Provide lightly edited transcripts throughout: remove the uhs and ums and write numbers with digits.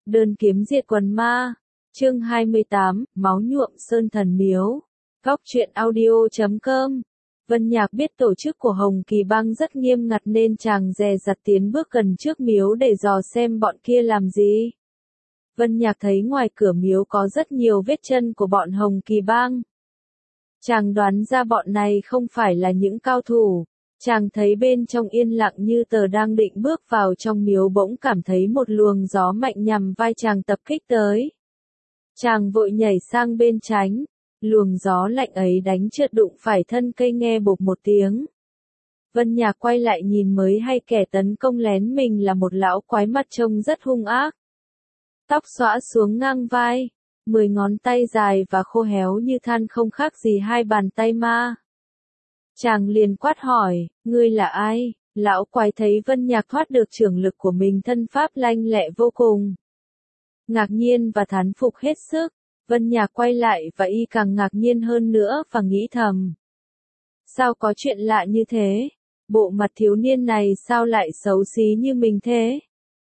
Đơn kiếm diệt quần ma. Chương 28, máu nhuộm sơn thần miếu. Góc truyện audio.com. Vân Nhạc biết tổ chức của Hồng Kỳ Bang rất nghiêm ngặt nên chàng dè dặt tiến bước gần trước miếu để dò xem bọn kia làm gì. Vân Nhạc thấy ngoài cửa miếu có rất nhiều vết chân của bọn Hồng Kỳ Bang. Chàng đoán ra bọn này không phải là những cao thủ. Chàng thấy bên trong yên lặng như tờ đang định bước vào trong miếu bỗng cảm thấy một luồng gió mạnh nhằm vai chàng tập kích tới. Chàng vội nhảy sang bên tránh. Luồng gió lạnh ấy đánh trượt đụng phải thân cây nghe bộp một tiếng. Vân Nhạc quay lại nhìn mới hay kẻ tấn công lén mình là một lão quái mặt trông rất hung ác. Tóc xõa xuống ngang vai, 10 ngón tay dài và khô héo như than không khác gì hai bàn tay ma. Chàng liền quát hỏi, ngươi là ai? Lão quái thấy Vân Nhạc thoát được chưởng lực của mình, thân pháp lanh lẹ vô cùng. Ngạc nhiên và thán phục hết sức. Vân Nhạc quay lại và y càng ngạc nhiên hơn nữa và nghĩ thầm. Sao có chuyện lạ như thế? Bộ mặt thiếu niên này sao lại xấu xí như mình thế?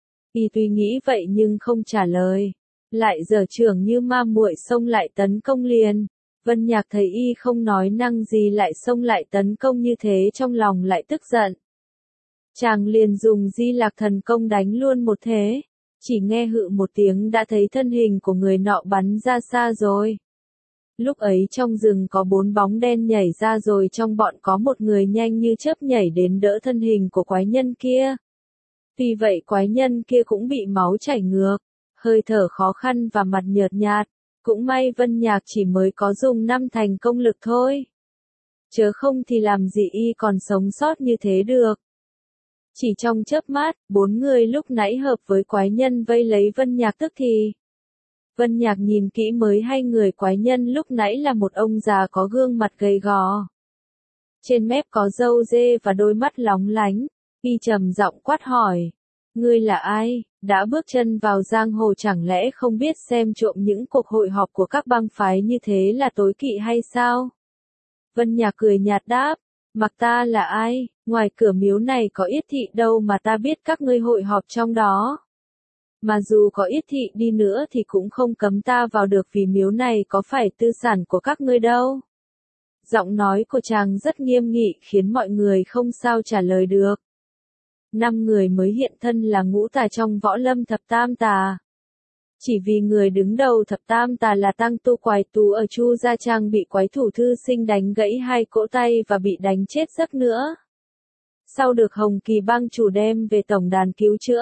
Y tuy nghĩ vậy nhưng không trả lời. Lại giở chưởng như ma muội xông lại tấn công liền. Vân Nhạc thấy y không nói năng gì lại xông lại tấn công như thế, trong lòng lại tức giận. Chàng liền dùng Di Lạc Thần Công đánh luôn một thế. Chỉ nghe hự một tiếng đã thấy thân hình của người nọ bắn ra xa rồi. Lúc ấy trong rừng có 4 bóng đen nhảy ra, rồi trong bọn có một người nhanh như chớp nhảy đến đỡ thân hình của quái nhân kia. Tuy vậy quái nhân kia cũng bị máu chảy ngược, hơi thở khó khăn và mặt nhợt nhạt. Cũng may Vân Nhạc chỉ mới có dùng 5 thành công lực thôi. Chớ không thì làm gì y còn sống sót như thế được. Chỉ trong chớp mắt, 4 người lúc nãy hợp với quái nhân vây lấy Vân Nhạc tức thì. Vân Nhạc nhìn kỹ mới hay người quái nhân lúc nãy là một ông già có gương mặt gầy gò. Trên mép có râu dê và đôi mắt lóng lánh. Y trầm giọng quát hỏi. Ngươi là ai? Đã bước chân vào giang hồ chẳng lẽ không biết xem trộm những cuộc hội họp của các bang phái như thế là tối kỵ hay sao? Vân Nhạc cười nhạt đáp. Mặc ta là ai? Ngoài cửa miếu này có yết thị đâu mà ta biết các ngươi hội họp trong đó. Mà dù có yết thị đi nữa thì cũng không cấm ta vào được, vì miếu này có phải tư sản của các ngươi đâu. Giọng nói của chàng rất nghiêm nghị khiến mọi người không sao trả lời được. 5 người mới hiện thân là ngũ tà trong võ lâm thập tam tà. Chỉ vì người đứng đầu thập tam tà là Tăng Tu Quái Tú ở Chu Gia Trang bị quái thủ Thư Sinh đánh gãy 2 cỗ tay và bị đánh chết giấc nữa. Sau được Hồng Kỳ Bang chủ đem về tổng đàn cứu chữa.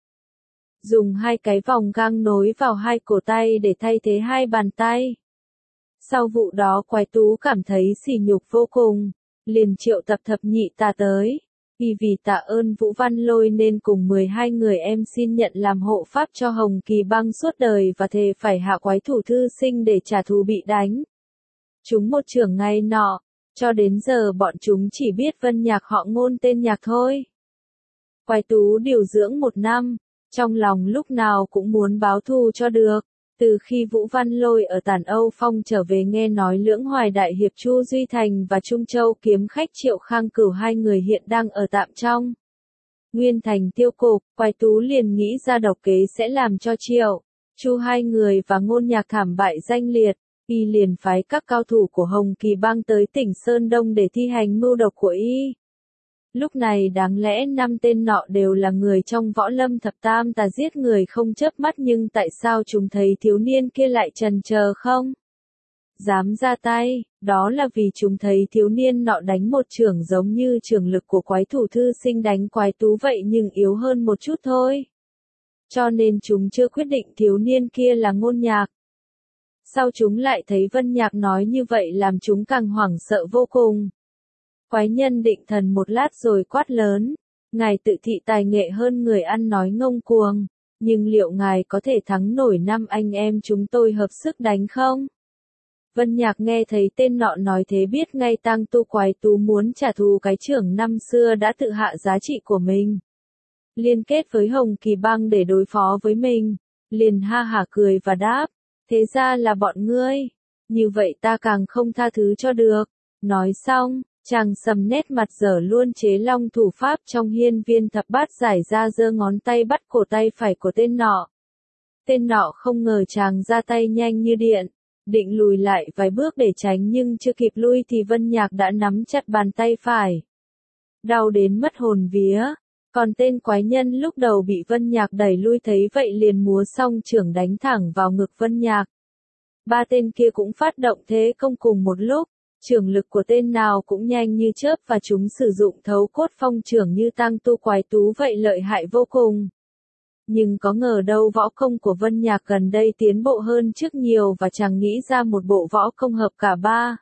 Dùng 2 cái vòng gang nối vào 2 cổ tay để thay thế 2 bàn tay. Sau vụ đó Quái Tú cảm thấy sỉ nhục vô cùng, liền triệu tập thập nhị tà tới. Vì tạ ơn Vũ Văn Lôi nên cùng 12 người em xin nhận làm hộ pháp cho Hồng Kỳ Bang suốt đời và thề phải hạ quái thủ Thư Sinh để trả thù bị đánh. Chúng một chưởng ngày nọ, cho đến giờ bọn chúng chỉ biết Vân Nhạc họ Ngôn tên Nhạc thôi. Quái Tú điều dưỡng 1 năm, trong lòng lúc nào cũng muốn báo thù cho được. Từ khi Vũ Văn Lôi ở Tản Âu Phong trở về nghe nói Lưỡng Hoài Đại Hiệp Chu Duy Thành và Trung Châu kiếm khách Triệu Khang Cửu 2 người hiện đang ở tạm trong Nguyên Thành tiêu cục, Quái Tú liền nghĩ ra độc kế sẽ làm cho Triệu, Chu 2 người và Ngôn Nhạc thảm bại danh liệt. Y liền phái các cao thủ của Hồng Kỳ Bang tới tỉnh Sơn Đông để thi hành mưu độc của y. Lúc này đáng lẽ 5 tên nọ đều là người trong võ lâm thập tam tà giết người không chớp mắt, nhưng tại sao chúng thấy thiếu niên kia lại chần chờ không dám ra tay? Đó là vì chúng thấy thiếu niên nọ đánh một chưởng giống như chưởng lực của quái thủ Thư Sinh đánh Quái Tú vậy nhưng yếu hơn một chút thôi. Cho nên chúng chưa quyết định thiếu niên kia là Ngôn Nhạc. Sau chúng lại thấy Vân Nhạc nói như vậy làm chúng càng hoảng sợ vô cùng. Quái nhân định thần một lát rồi quát lớn. Ngài tự thị tài nghệ hơn người ăn nói ngông cuồng. Nhưng liệu ngài có thể thắng nổi 5 anh em chúng tôi hợp sức đánh không? Vân Nhạc nghe thấy tên nọ nói thế biết ngay Tăng Tu Quái Tú muốn trả thù cái chưởng năm xưa đã tự hạ giá trị của mình. Liên kết với Hồng Kỳ Bang để đối phó với mình. Liền ha hả cười và đáp. Thế ra là bọn ngươi. Như vậy ta càng không tha thứ cho được. Nói xong, chàng sầm nét mặt dở luôn chế long thủ pháp trong hiên viên thập bát giải ra, giơ ngón tay bắt cổ tay phải của tên nọ. Tên nọ không ngờ chàng ra tay nhanh như điện, định lùi lại vài bước để tránh nhưng chưa kịp lui thì Vân Nhạc đã nắm chặt bàn tay phải. Đau đến mất hồn vía, còn tên quái nhân lúc đầu bị Vân Nhạc đẩy lui thấy vậy liền múa song chưởng đánh thẳng vào ngực Vân Nhạc. Ba tên kia cũng phát động thế công cùng một lúc, chưởng lực của tên nào cũng nhanh như chớp và chúng sử dụng thấu cốt phong chưởng như tang tu quái tú vậy lợi hại vô cùng. Nhưng có ngờ đâu võ công của Vân Nhạc gần đây tiến bộ hơn trước nhiều và chàng nghĩ ra một bộ võ công hợp cả ba.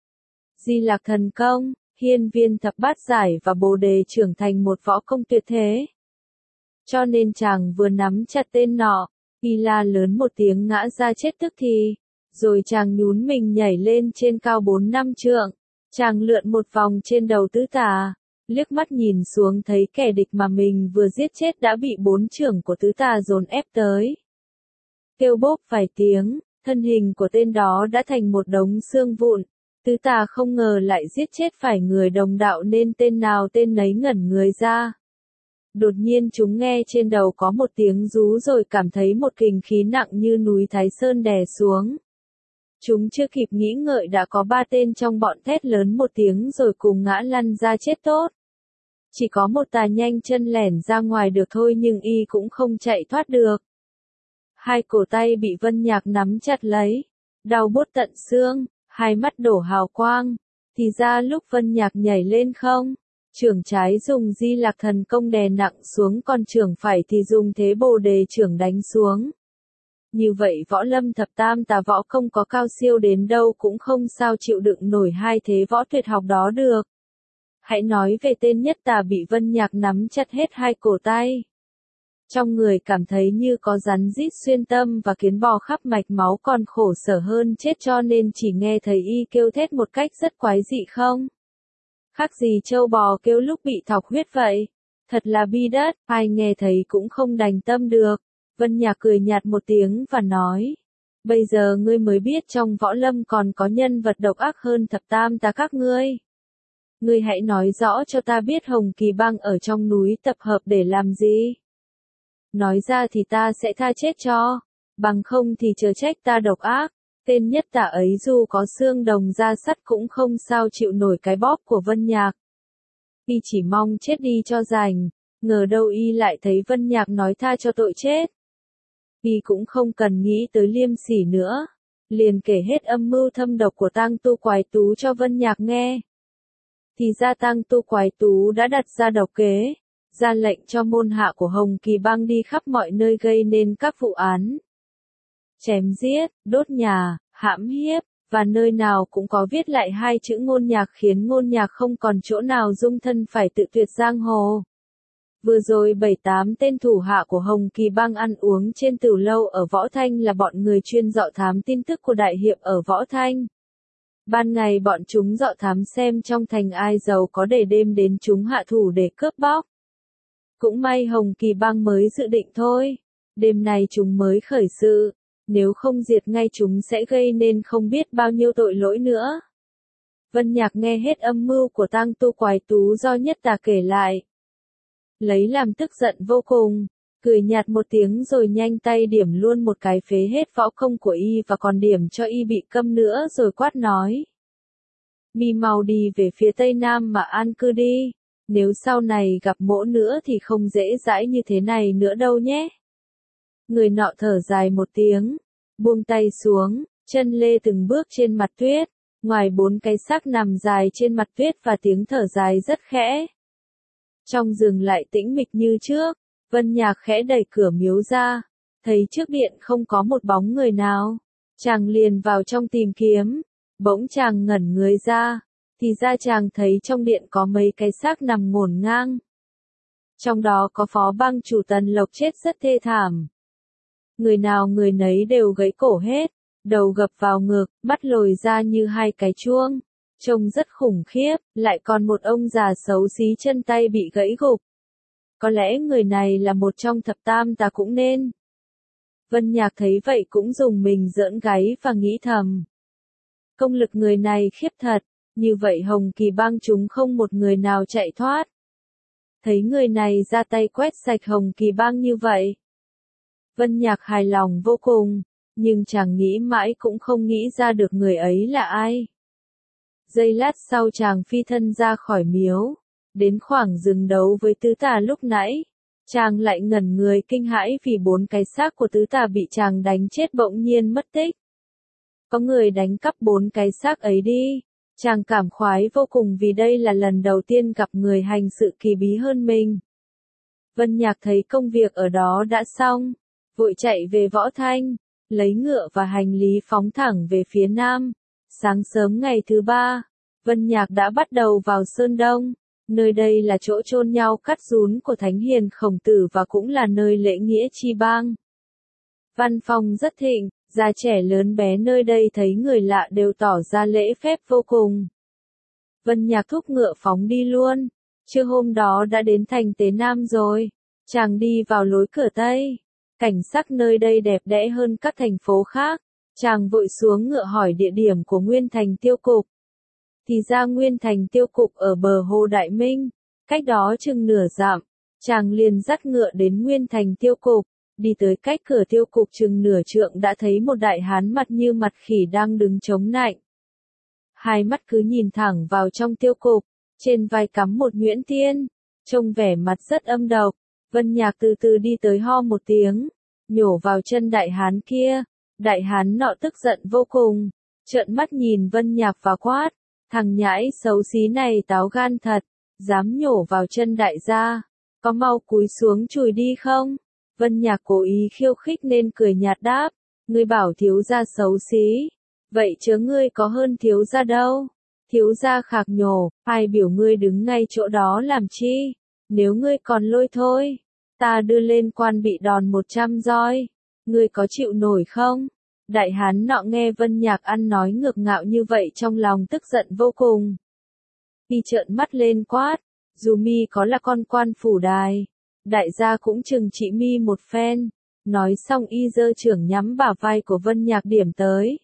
Di Lạc Thần Công, Hiên Viên Thập Bát Giải và Bồ Đề trưởng thành một võ công tuyệt thế. Cho nên chàng vừa nắm chặt tên nọ, y la lớn một tiếng ngã ra chết tức thì, rồi chàng nhún mình nhảy lên trên cao 4-5 trượng, chàng lượn một vòng trên đầu tứ tà, liếc mắt nhìn xuống thấy kẻ địch mà mình vừa giết chết đã bị 4 chưởng của tứ tà dồn ép tới. Kêu bốp vài tiếng, thân hình của tên đó đã thành một đống xương vụn. Tứ tà không ngờ lại giết chết phải người đồng đạo nên tên nào tên nấy ngẩn người ra. Đột nhiên chúng nghe trên đầu có một tiếng rú rồi cảm thấy một kình khí nặng như núi Thái Sơn đè xuống. Chúng chưa kịp nghĩ ngợi đã có 3 tên trong bọn thét lớn một tiếng rồi cùng ngã lăn ra chết tốt. Chỉ có một tà nhanh chân lẻn ra ngoài được thôi nhưng y cũng không chạy thoát được. Hai cổ tay bị Vân Nhạc nắm chặt lấy, đau buốt tận xương. Hai mắt đổ hào quang, thì ra lúc Vân Nhạc nhảy lên không, chưởng trái dùng Di Lạc Thần Công đè nặng xuống còn chưởng phải thì dùng thế Bồ Đề chưởng đánh xuống. Như vậy võ lâm thập tam tà võ công có cao siêu đến đâu cũng không sao chịu đựng nổi hai thế võ tuyệt học đó được. Hãy nói về tên nhất tà bị Vân Nhạc nắm chặt hết hai cổ tay. Trong người cảm thấy như có rắn rít xuyên tâm và kiến bò khắp mạch máu còn khổ sở hơn chết cho nên chỉ nghe thấy y kêu thét một cách rất quái dị không? Khác gì trâu bò kêu lúc bị thọc huyết vậy? Thật là bi đất, ai nghe thấy cũng không đành tâm được. Vân Nhạc cười nhạt một tiếng và nói. Bây giờ ngươi mới biết trong võ lâm còn có nhân vật độc ác hơn thập tam tà các ngươi. Ngươi hãy nói rõ cho ta biết Hồng Kỳ Bang ở trong núi tập hợp để làm gì? Nói ra thì ta sẽ tha chết cho, bằng không thì chớ trách ta độc ác. Tên nhất tà ấy dù có xương đồng da sắt cũng không sao chịu nổi cái bóp của Vân Nhạc. Y chỉ mong chết đi cho rành, ngờ đâu y lại thấy Vân Nhạc nói tha cho tội chết. Y cũng không cần nghĩ tới liêm sỉ nữa, liền kể hết âm mưu thâm độc của tang tu quái tú cho Vân Nhạc nghe. Thì ra tang tu quái tú đã đặt ra độc kế, ra lệnh cho môn hạ của Hồng Kỳ Bang đi khắp mọi nơi gây nên các vụ án. Chém giết, đốt nhà, hãm hiếp, và nơi nào cũng có viết lại hai chữ Ngôn Nhạc khiến Ngôn Nhạc không còn chỗ nào dung thân phải tự tuyệt giang hồ. Vừa rồi 7-8 tên thủ hạ của Hồng Kỳ Bang ăn uống trên tửu lâu ở Võ Thanh là bọn người chuyên dọ thám tin tức của đại hiệp ở Võ Thanh. Ban ngày bọn chúng dọ thám xem trong thành ai giàu có để đêm đến chúng hạ thủ để cướp bóc. Cũng may Hồng Kỳ Bang mới dự định thôi, đêm nay chúng mới khởi sự, nếu không diệt ngay chúng sẽ gây nên không biết bao nhiêu tội lỗi nữa. Vân Nhạc nghe hết âm mưu của tang tu quái tú do nhất tà kể lại. Lấy làm tức giận vô cùng, cười nhạt một tiếng rồi nhanh tay điểm luôn một cái phế hết võ công của y và còn điểm cho y bị câm nữa rồi quát nói. Mi mau đi về phía tây nam mà an cư đi. Nếu sau này gặp mỗ nữa thì không dễ dãi như thế này nữa đâu nhé. Người nọ thở dài một tiếng, buông tay xuống, chân lê từng bước trên mặt tuyết, ngoài 4 cái xác nằm dài trên mặt tuyết và tiếng thở dài rất khẽ. Trong rừng lại tĩnh mịch như trước, Vân Nhạc khẽ đẩy cửa miếu ra, thấy trước điện không có một bóng người nào. Chàng liền vào trong tìm kiếm, bỗng chàng ngẩn người ra. Thì ra chàng thấy trong điện có mấy cái xác nằm ngổn ngang. Trong đó có phó bang chủ Tần Lộc chết rất thê thảm. Người nào người nấy đều gãy cổ hết, đầu gập vào ngực, mắt lồi ra như hai cái chuông. Trông rất khủng khiếp, lại còn một ông già xấu xí chân tay bị gãy gục. Có lẽ người này là một trong thập tam tà cũng nên. Vân Nhạc thấy vậy cũng dùng mình giỡn gáy và nghĩ thầm. Công lực người này khiếp thật. Như vậy Hồng Kỳ Bang chúng không một người nào chạy thoát. Thấy người này ra tay quét sạch Hồng Kỳ Bang như vậy. Vân Nhạc hài lòng vô cùng, nhưng chàng nghĩ mãi cũng không nghĩ ra được người ấy là ai. Giây lát sau chàng phi thân ra khỏi miếu, đến khoảng rừng đấu với tứ tà lúc nãy. Chàng lại ngẩn người kinh hãi vì 4 cái xác của tứ tà bị chàng đánh chết bỗng nhiên mất tích. Có người đánh cắp 4 cái xác ấy đi. Chàng cảm khoái vô cùng vì đây là lần đầu tiên gặp người hành sự kỳ bí hơn mình. Vân Nhạc thấy công việc ở đó đã xong, vội chạy về Võ Thanh, lấy ngựa và hành lý phóng thẳng về phía nam. Sáng sớm ngày thứ 3, Vân Nhạc đã bắt đầu vào Sơn Đông. Nơi đây là chỗ chôn nhau cắt rún của Thánh Hiền Khổng Tử và cũng là nơi lễ nghĩa chi bang. Văn phong rất thịnh, già trẻ lớn bé nơi đây thấy người lạ đều tỏ ra lễ phép vô cùng. Vân Nhạc thúc ngựa phóng đi luôn. Trưa hôm đó đã đến thành Tế Nam rồi. Chàng đi vào lối cửa Tây. Cảnh sắc nơi đây đẹp đẽ hơn các thành phố khác. Chàng vội xuống ngựa hỏi địa điểm của Nguyên Thành Tiêu Cục. Thì ra Nguyên Thành Tiêu Cục ở bờ Hồ Đại Minh, cách đó chừng nửa dặm. Chàng liền dắt ngựa đến Nguyên Thành Tiêu Cục, đi tới cách cửa Tiêu Cục chừng nửa trượng đã thấy một đại hán mặt như mặt khỉ đang đứng chống nạnh. Hai mắt cứ nhìn thẳng vào trong Tiêu Cục, trên vai cắm một nhuyễn tiên, trông vẻ mặt rất âm độc. Vân Nhạc từ từ đi tới ho một tiếng, nhổ vào chân đại hán kia. Đại hán nọ tức giận vô cùng, trợn mắt nhìn Vân Nhạc và quát, thằng nhãi xấu xí này táo gan thật, dám nhổ vào chân đại gia, có mau cúi xuống chùi đi không? Vân Nhạc cố ý khiêu khích nên cười nhạt đáp, ngươi bảo thiếu gia xấu xí, vậy chớ ngươi có hơn thiếu gia đâu. Thiếu gia khạc nhổ, ai biểu ngươi đứng ngay chỗ đó làm chi, nếu ngươi còn lôi thôi, ta đưa lên quan bị đòn 100 roi. Ngươi có chịu nổi không? Đại hán nọ nghe Vân Nhạc ăn nói ngược ngạo như vậy trong lòng tức giận vô cùng. Y trợn mắt lên quát, dù mi có là con quan phủ đài, đại gia cũng chừng trị mi một phen. Nói xong y giơ chưởng nhắm bả vai của Vân Nhạc điểm tới.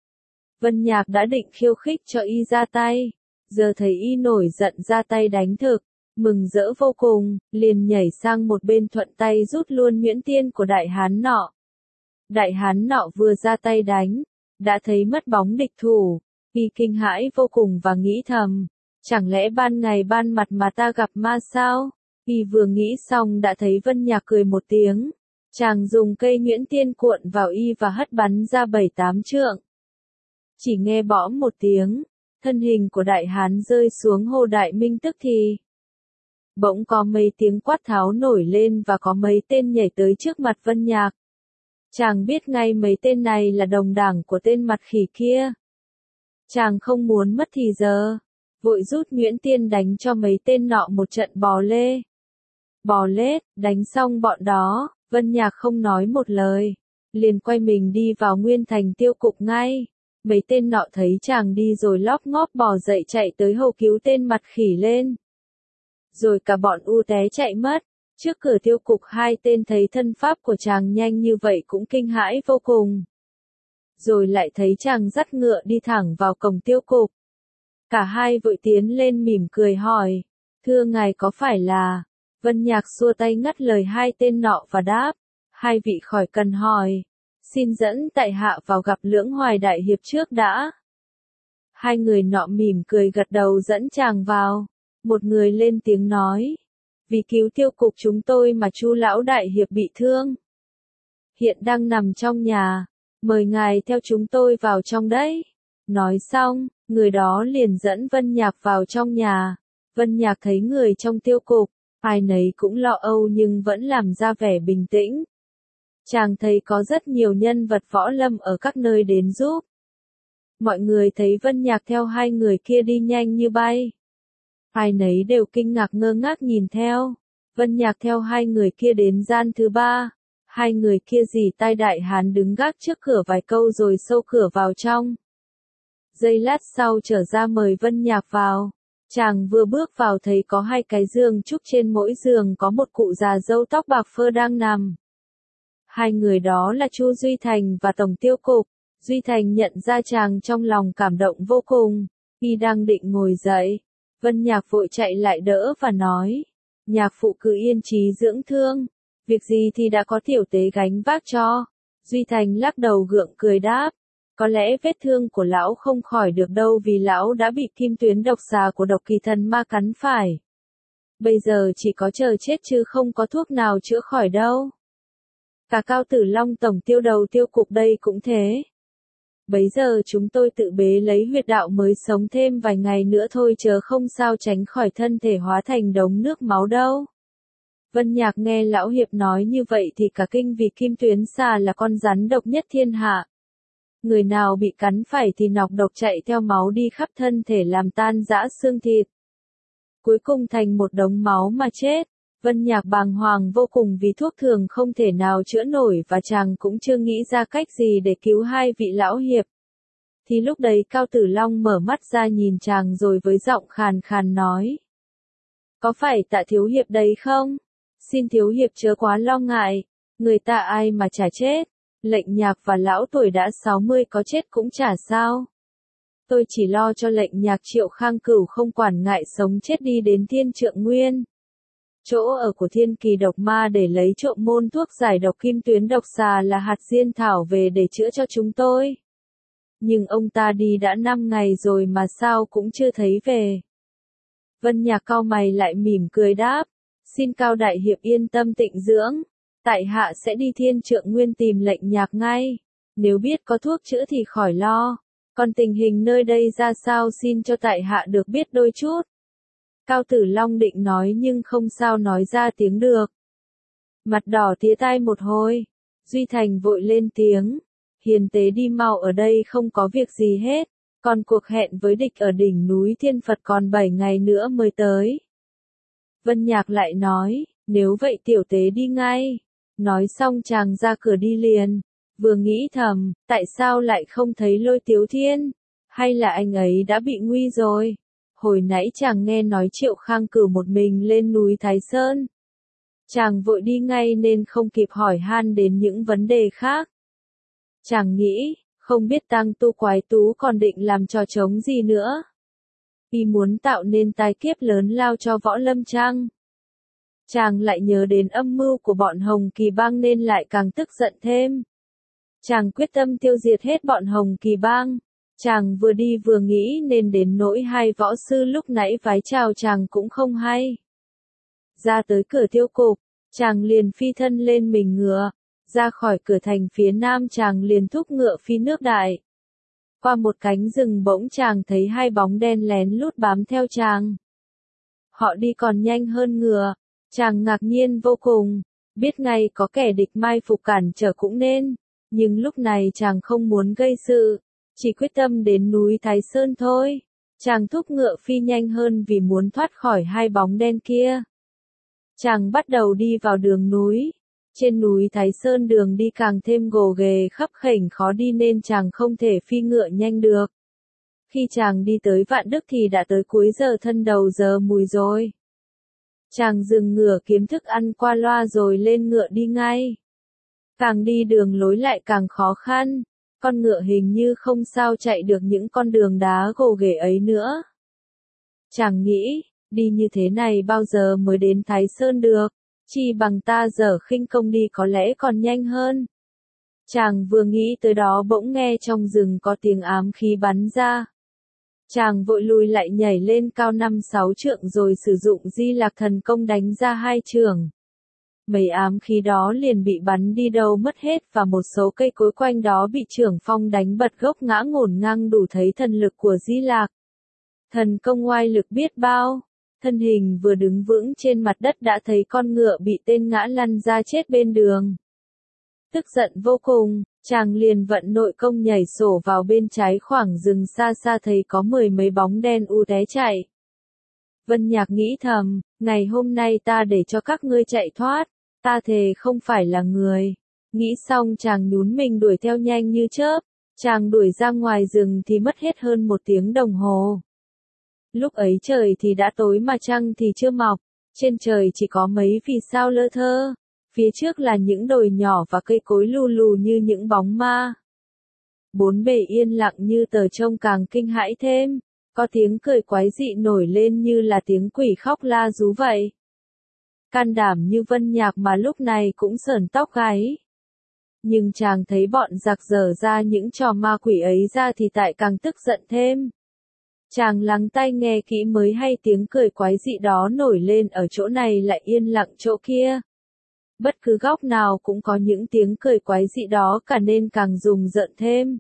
Vân Nhạc đã định khiêu khích cho y ra tay, giờ thấy y nổi giận ra tay đánh thực, mừng rỡ vô cùng, liền nhảy sang một bên thuận tay rút luôn nhuyễn tiên của đại hán nọ. Đại hán nọ vừa ra tay đánh, đã thấy mất bóng địch thủ, y kinh hãi vô cùng và nghĩ thầm, chẳng lẽ ban ngày ban mặt mà ta gặp ma sao? Y vừa nghĩ xong đã thấy Vân Nhạc cười một tiếng, chàng dùng cây nhuyễn tiên cuộn vào y và hất bắn ra 7-8 trượng. Chỉ nghe bõm một tiếng, thân hình của đại hán rơi xuống Hồ Đại Minh tức thì. Bỗng có mấy tiếng quát tháo nổi lên và có mấy tên nhảy tới trước mặt Vân Nhạc. Chàng biết ngay mấy tên này là đồng đảng của tên mặt khỉ kia. Chàng không muốn mất thì giờ, vội rút nhuyễn tiên đánh cho mấy tên nọ một trận bò lê. Bò lết, đánh xong bọn đó, Vân Nhạc không nói một lời, liền quay mình đi vào Nguyên Thành Tiêu Cục ngay. Mấy tên nọ thấy chàng đi rồi lóp ngóp bò dậy chạy tới hầu cứu tên mặt khỉ lên. Rồi cả bọn u té chạy mất. Trước cửa Tiêu Cục hai tên thấy thân pháp của chàng nhanh như vậy cũng kinh hãi vô cùng. Rồi lại thấy chàng dắt ngựa đi thẳng vào cổng Tiêu Cục. Cả hai vội tiến lên mỉm cười hỏi, thưa ngài có phải là... Vân Nhạc xua tay ngắt lời hai tên nọ và đáp, hai vị khỏi cần hỏi, xin dẫn tại hạ vào gặp Lưỡng Hoài đại hiệp trước đã. Hai người nọ mỉm cười gật đầu dẫn chàng vào. Một người lên tiếng nói, vì cứu Tiêu Cục chúng tôi mà Chu lão đại hiệp bị thương, hiện đang nằm trong nhà, mời ngài theo chúng tôi vào trong đấy. Nói xong, người đó liền dẫn Vân Nhạc vào trong nhà. Vân Nhạc thấy người trong Tiêu Cục, ai nấy cũng lo âu nhưng vẫn làm ra vẻ bình tĩnh. Chàng thấy có rất nhiều nhân vật võ lâm ở các nơi đến giúp. Mọi người thấy Vân Nhạc theo hai người kia đi nhanh như bay. Ai nấy đều kinh ngạc ngơ ngác nhìn theo. Vân Nhạc theo hai người kia đến gian thứ 3. Hai người kia dì tai đại hán đứng gác trước cửa vài câu rồi xâu cửa vào trong. Giây lát sau trở ra mời Vân Nhạc vào. Chàng vừa bước vào thấy có hai cái giường trúc, trên mỗi giường có một cụ già râu tóc bạc phơ đang nằm. Hai người đó là Chu Duy Thành và Tổng Tiêu Cục. Duy Thành nhận ra chàng trong lòng cảm động vô cùng. Y đang định ngồi dậy, Vân Nhạc vội chạy lại đỡ và nói, nhạc phụ cứ yên trí dưỡng thương, Việc gì thì đã có tiểu tế gánh vác cho. Duy Thành lắc đầu gượng cười đáp. Có lẽ vết thương của lão không khỏi được đâu vì lão đã bị kim tuyến độc xà của độc kỳ thần ma cắn phải. Bây giờ chỉ có chờ chết chứ không có thuốc nào chữa khỏi đâu. Cả Cao Tử Long tổng tiêu đầu tiêu cục đây cũng thế. Bấy giờ chúng tôi tự bế lấy huyệt đạo mới sống thêm vài ngày nữa thôi chớ không sao tránh khỏi thân thể hóa thành đống nước máu đâu. Vân Nhạc nghe lão hiệp nói như vậy thì cả kinh vì kim tuyến xà là con rắn độc nhất thiên hạ. Người nào bị cắn phải thì nọc độc chạy theo máu đi khắp thân thể làm tan rã xương thịt. Cuối cùng thành một đống máu mà chết. Vân Nhạc bàng hoàng vô cùng vì thuốc thường không thể nào chữa nổi và chàng cũng chưa nghĩ ra cách gì để cứu hai vị lão hiệp. Thì lúc đấy Cao Tử Long mở mắt ra nhìn chàng rồi với giọng khàn khàn nói. Có phải Tạ thiếu hiệp đấy không? Xin thiếu hiệp chớ quá lo ngại, người ta ai mà chả chết. Lệnh Nhạc và lão tuổi đã 60 có chết cũng chả sao. Tôi chỉ lo cho Lệnh Nhạc Triệu Khang Cửu không quản ngại sống chết đi đến Thiên Trượng Nguyên. Chỗ ở của Thiên Kỳ độc ma để lấy trộm môn thuốc giải độc kim tuyến độc xà là hạt diên thảo về để chữa cho chúng tôi. Nhưng ông ta đi đã 5 ngày rồi mà sao cũng chưa thấy về. Vân Nhạc cau mày lại mỉm cười đáp. Xin Cao đại hiệp yên tâm tịnh dưỡng. Tại hạ sẽ đi Thiên Trượng Nguyên tìm Lệnh Nhạc ngay. Nếu biết có thuốc chữa thì khỏi lo. Còn tình hình nơi đây ra sao xin cho tại hạ được biết đôi chút. Cao Tử Long định nói nhưng không sao nói ra tiếng được. Mặt đỏ tía tai một hồi. Duy Thành vội lên tiếng. Hiền tế đi mau ở đây không có việc gì hết. Còn cuộc hẹn với địch ở đỉnh núi Thiên Phật còn 7 ngày nữa mới tới. Vân Nhạc lại nói, nếu vậy tiểu tế đi ngay. Nói xong chàng ra cửa đi liền. Vừa nghĩ thầm, tại sao lại không thấy Lôi Tiếu Thiên? Hay là anh ấy đã bị nguy rồi? Hồi nãy chàng nghe nói Triệu Khang Cửu một mình lên núi Thái Sơn. Chàng vội đi ngay nên không kịp hỏi han đến những vấn đề khác. Chàng nghĩ, không biết Tang Tu Quái Tú còn định làm trò trống gì nữa. Y muốn tạo nên tai kiếp lớn lao cho Võ Lâm chăng? Chàng lại nhớ đến âm mưu của bọn Hồng Kỳ Bang nên lại càng tức giận thêm. Chàng quyết tâm tiêu diệt hết bọn Hồng Kỳ Bang. Chàng vừa đi vừa nghĩ nên đến nỗi hai võ sư lúc nãy vái chào chàng cũng không hay. Ra tới cửa tiêu cục, chàng liền phi thân lên mình ngựa. Ra khỏi cửa thành phía nam chàng liền thúc ngựa phi nước đại. Qua một cánh rừng bỗng chàng thấy hai bóng đen lén lút bám theo chàng. Họ đi còn nhanh hơn ngựa. Chàng ngạc nhiên vô cùng. Biết ngay có kẻ địch mai phục cản trở cũng nên. Nhưng lúc này chàng không muốn gây sự. Chỉ quyết tâm đến núi Thái Sơn thôi. Chàng thúc ngựa phi nhanh hơn vì muốn thoát khỏi hai bóng đen kia. Chàng bắt đầu đi vào đường núi. Trên núi Thái Sơn đường đi càng thêm gồ ghề khấp khểnh khó đi nên chàng không thể phi ngựa nhanh được. Khi chàng đi tới Vạn Đức thì đã tới cuối giờ thân đầu giờ mùi rồi. Chàng dừng ngựa kiếm thức ăn qua loa rồi lên ngựa đi ngay. Càng đi đường lối lại càng khó khăn. Con ngựa hình như không sao chạy được những con đường đá gồ ghề ấy nữa. Chàng nghĩ, đi như thế này bao giờ mới đến Thái Sơn được, chi bằng ta dở khinh công đi có lẽ còn nhanh hơn. Chàng vừa nghĩ tới đó bỗng nghe trong rừng có tiếng ám khí bắn ra. Chàng vội lùi lại nhảy lên cao 5-6 trượng rồi sử dụng Di Lạc Thần Công đánh ra 2 chưởng. Mấy ám khí đó liền bị bắn đi đâu mất hết và một số cây cối quanh đó bị chưởng phong đánh bật gốc ngã ngổn ngang đủ thấy thần lực của Di Lạc. Thần công oai lực biết bao, thân hình vừa đứng vững trên mặt đất đã thấy con ngựa bị tên ngã lăn ra chết bên đường. Tức giận vô cùng, chàng liền vận nội công nhảy sổ vào bên trái khoảng rừng xa xa thấy có 10 mấy bóng đen u té chạy. Vân Nhạc nghĩ thầm, ngày hôm nay ta để cho các ngươi chạy thoát, ta thề không phải là người. Nghĩ xong chàng nhún mình đuổi theo nhanh như chớp, chàng đuổi ra ngoài rừng thì mất hết hơn 1 tiếng đồng hồ. Lúc ấy trời thì đã tối mà trăng thì chưa mọc, trên trời chỉ có mấy vì sao lơ thơ, phía trước là những đồi nhỏ và cây cối lù lù như những bóng ma. Bốn bề yên lặng như tờ trông càng kinh hãi thêm. Có tiếng cười quái dị nổi lên như là tiếng quỷ khóc la rú vậy. can đảm như Vân Nhạc mà lúc này cũng sởn tóc gáy. Nhưng chàng thấy bọn giặc dở ra những trò ma quỷ ấy ra thì tại càng tức giận thêm. Chàng lắng tai nghe kỹ mới hay tiếng cười quái dị đó nổi lên ở chỗ này lại yên lặng chỗ kia. Bất cứ góc nào cũng có những tiếng cười quái dị đó cả nên càng rùng rợn thêm.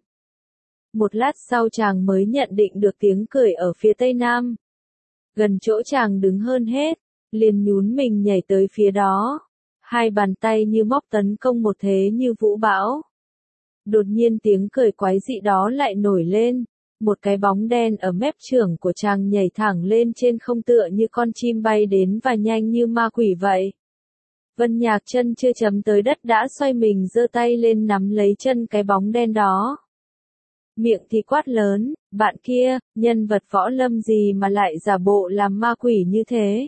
Một lát sau chàng mới nhận định được tiếng cười ở phía tây nam. Gần chỗ chàng đứng hơn hết, liền nhún mình nhảy tới phía đó. Hai bàn tay như móc tấn công một thế như vũ bão. Đột nhiên tiếng cười quái dị đó lại nổi lên. Một cái bóng đen ở mép chưởng của chàng nhảy thẳng lên trên không tựa như con chim bay đến và nhanh như ma quỷ vậy. Vân Nhạc chân chưa chấm tới đất đã xoay mình giơ tay lên nắm lấy chân cái bóng đen đó. Miệng thì quát lớn, bạn kia, nhân vật võ lâm gì mà lại giả bộ làm ma quỷ như thế.